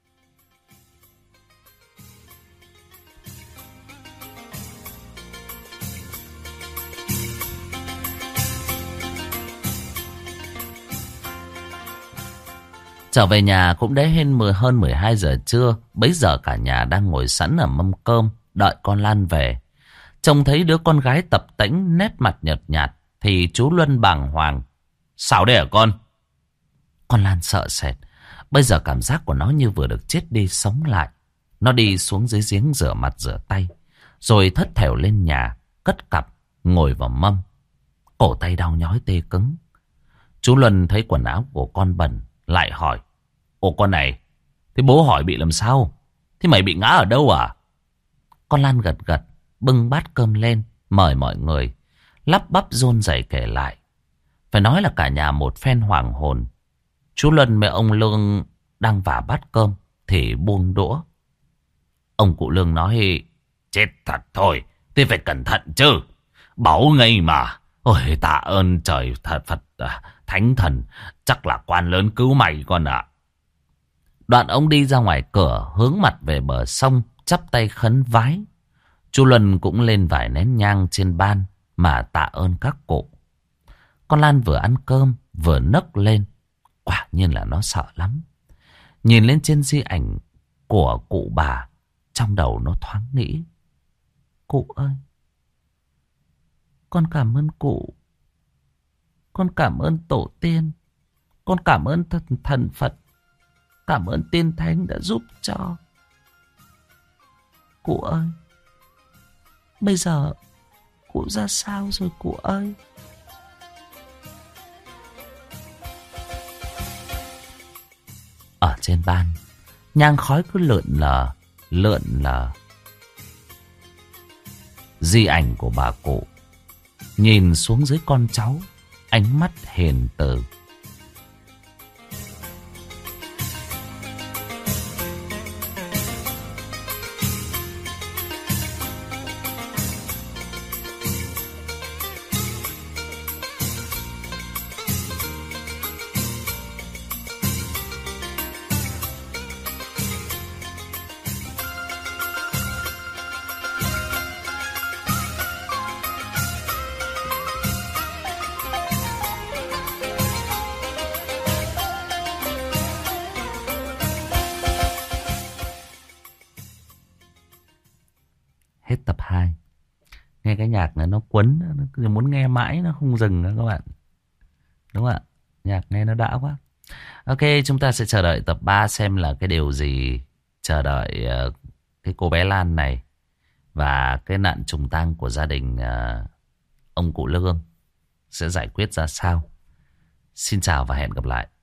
Trở về nhà cũng đã hơn mười hơn mười hai giờ trưa. Bấy giờ cả nhà đang ngồi sẵn ở mâm cơm đợi con Lan về. Trông thấy đứa con gái tập tễnh nét mặt nhợt nhạt thì chú Luân bàng hoàng. Sao đây hả con? Con Lan sợ sệt. Bây giờ cảm giác của nó như vừa được chết đi sống lại. Nó đi xuống dưới giếng rửa mặt rửa tay, rồi thất thểu lên nhà, cất cặp, ngồi vào mâm. Cổ tay đau nhói tê cứng. Chú Luân thấy quần áo của con bẩn, lại hỏi. Ồ con này, thế bố hỏi bị làm sao? Thế mày bị ngã ở đâu à? Con Lan gật gật, bưng bát cơm lên, mời mọi người. Lắp bắp run rẩy kể lại. Phải nói là cả nhà một phen hoàng hồn. Chú Luân với ông Lương đang vả bát cơm thì buông đũa. Ông cụ Lương nói. Chết thật thôi, thế phải cẩn thận chứ. Báu ngây mà. Ôi tạ ơn trời thật Phật Thánh Thần. Chắc là quan lớn cứu mày con ạ. Đoạn ông đi ra ngoài cửa, hướng mặt về bờ sông, chắp tay khấn vái. Chú Luân cũng lên vài nén nhang trên ban mà tạ ơn các cụ. Con Lan vừa ăn cơm vừa nấc lên. Quả nhiên là nó sợ lắm. Nhìn lên trên di ảnh của cụ bà, trong đầu nó thoáng nghĩ. Cụ ơi, con cảm ơn cụ. Con cảm ơn tổ tiên. Con cảm ơn thần, thần Phật. Cảm ơn tiên thánh đã giúp cho. Cụ ơi, bây giờ cụ ra sao rồi cụ ơi? Ở trên ban, nhang khói cứ lượn lờ, lượn lờ. Di ảnh của bà cụ nhìn xuống dưới con cháu, ánh mắt hiền từ. Hết tập hai. Nghe cái nhạc này nó quấn, nó cứ muốn nghe mãi, nó không dừng nữa các bạn. Đúng không ạ? Nhạc nghe nó đã quá. Ok, chúng ta sẽ chờ đợi tập ba xem là cái điều gì chờ đợi uh, cái cô bé Lan này và cái nạn trùng tang của gia đình uh, ông cụ Lương sẽ giải quyết ra sao. Xin chào và hẹn gặp lại.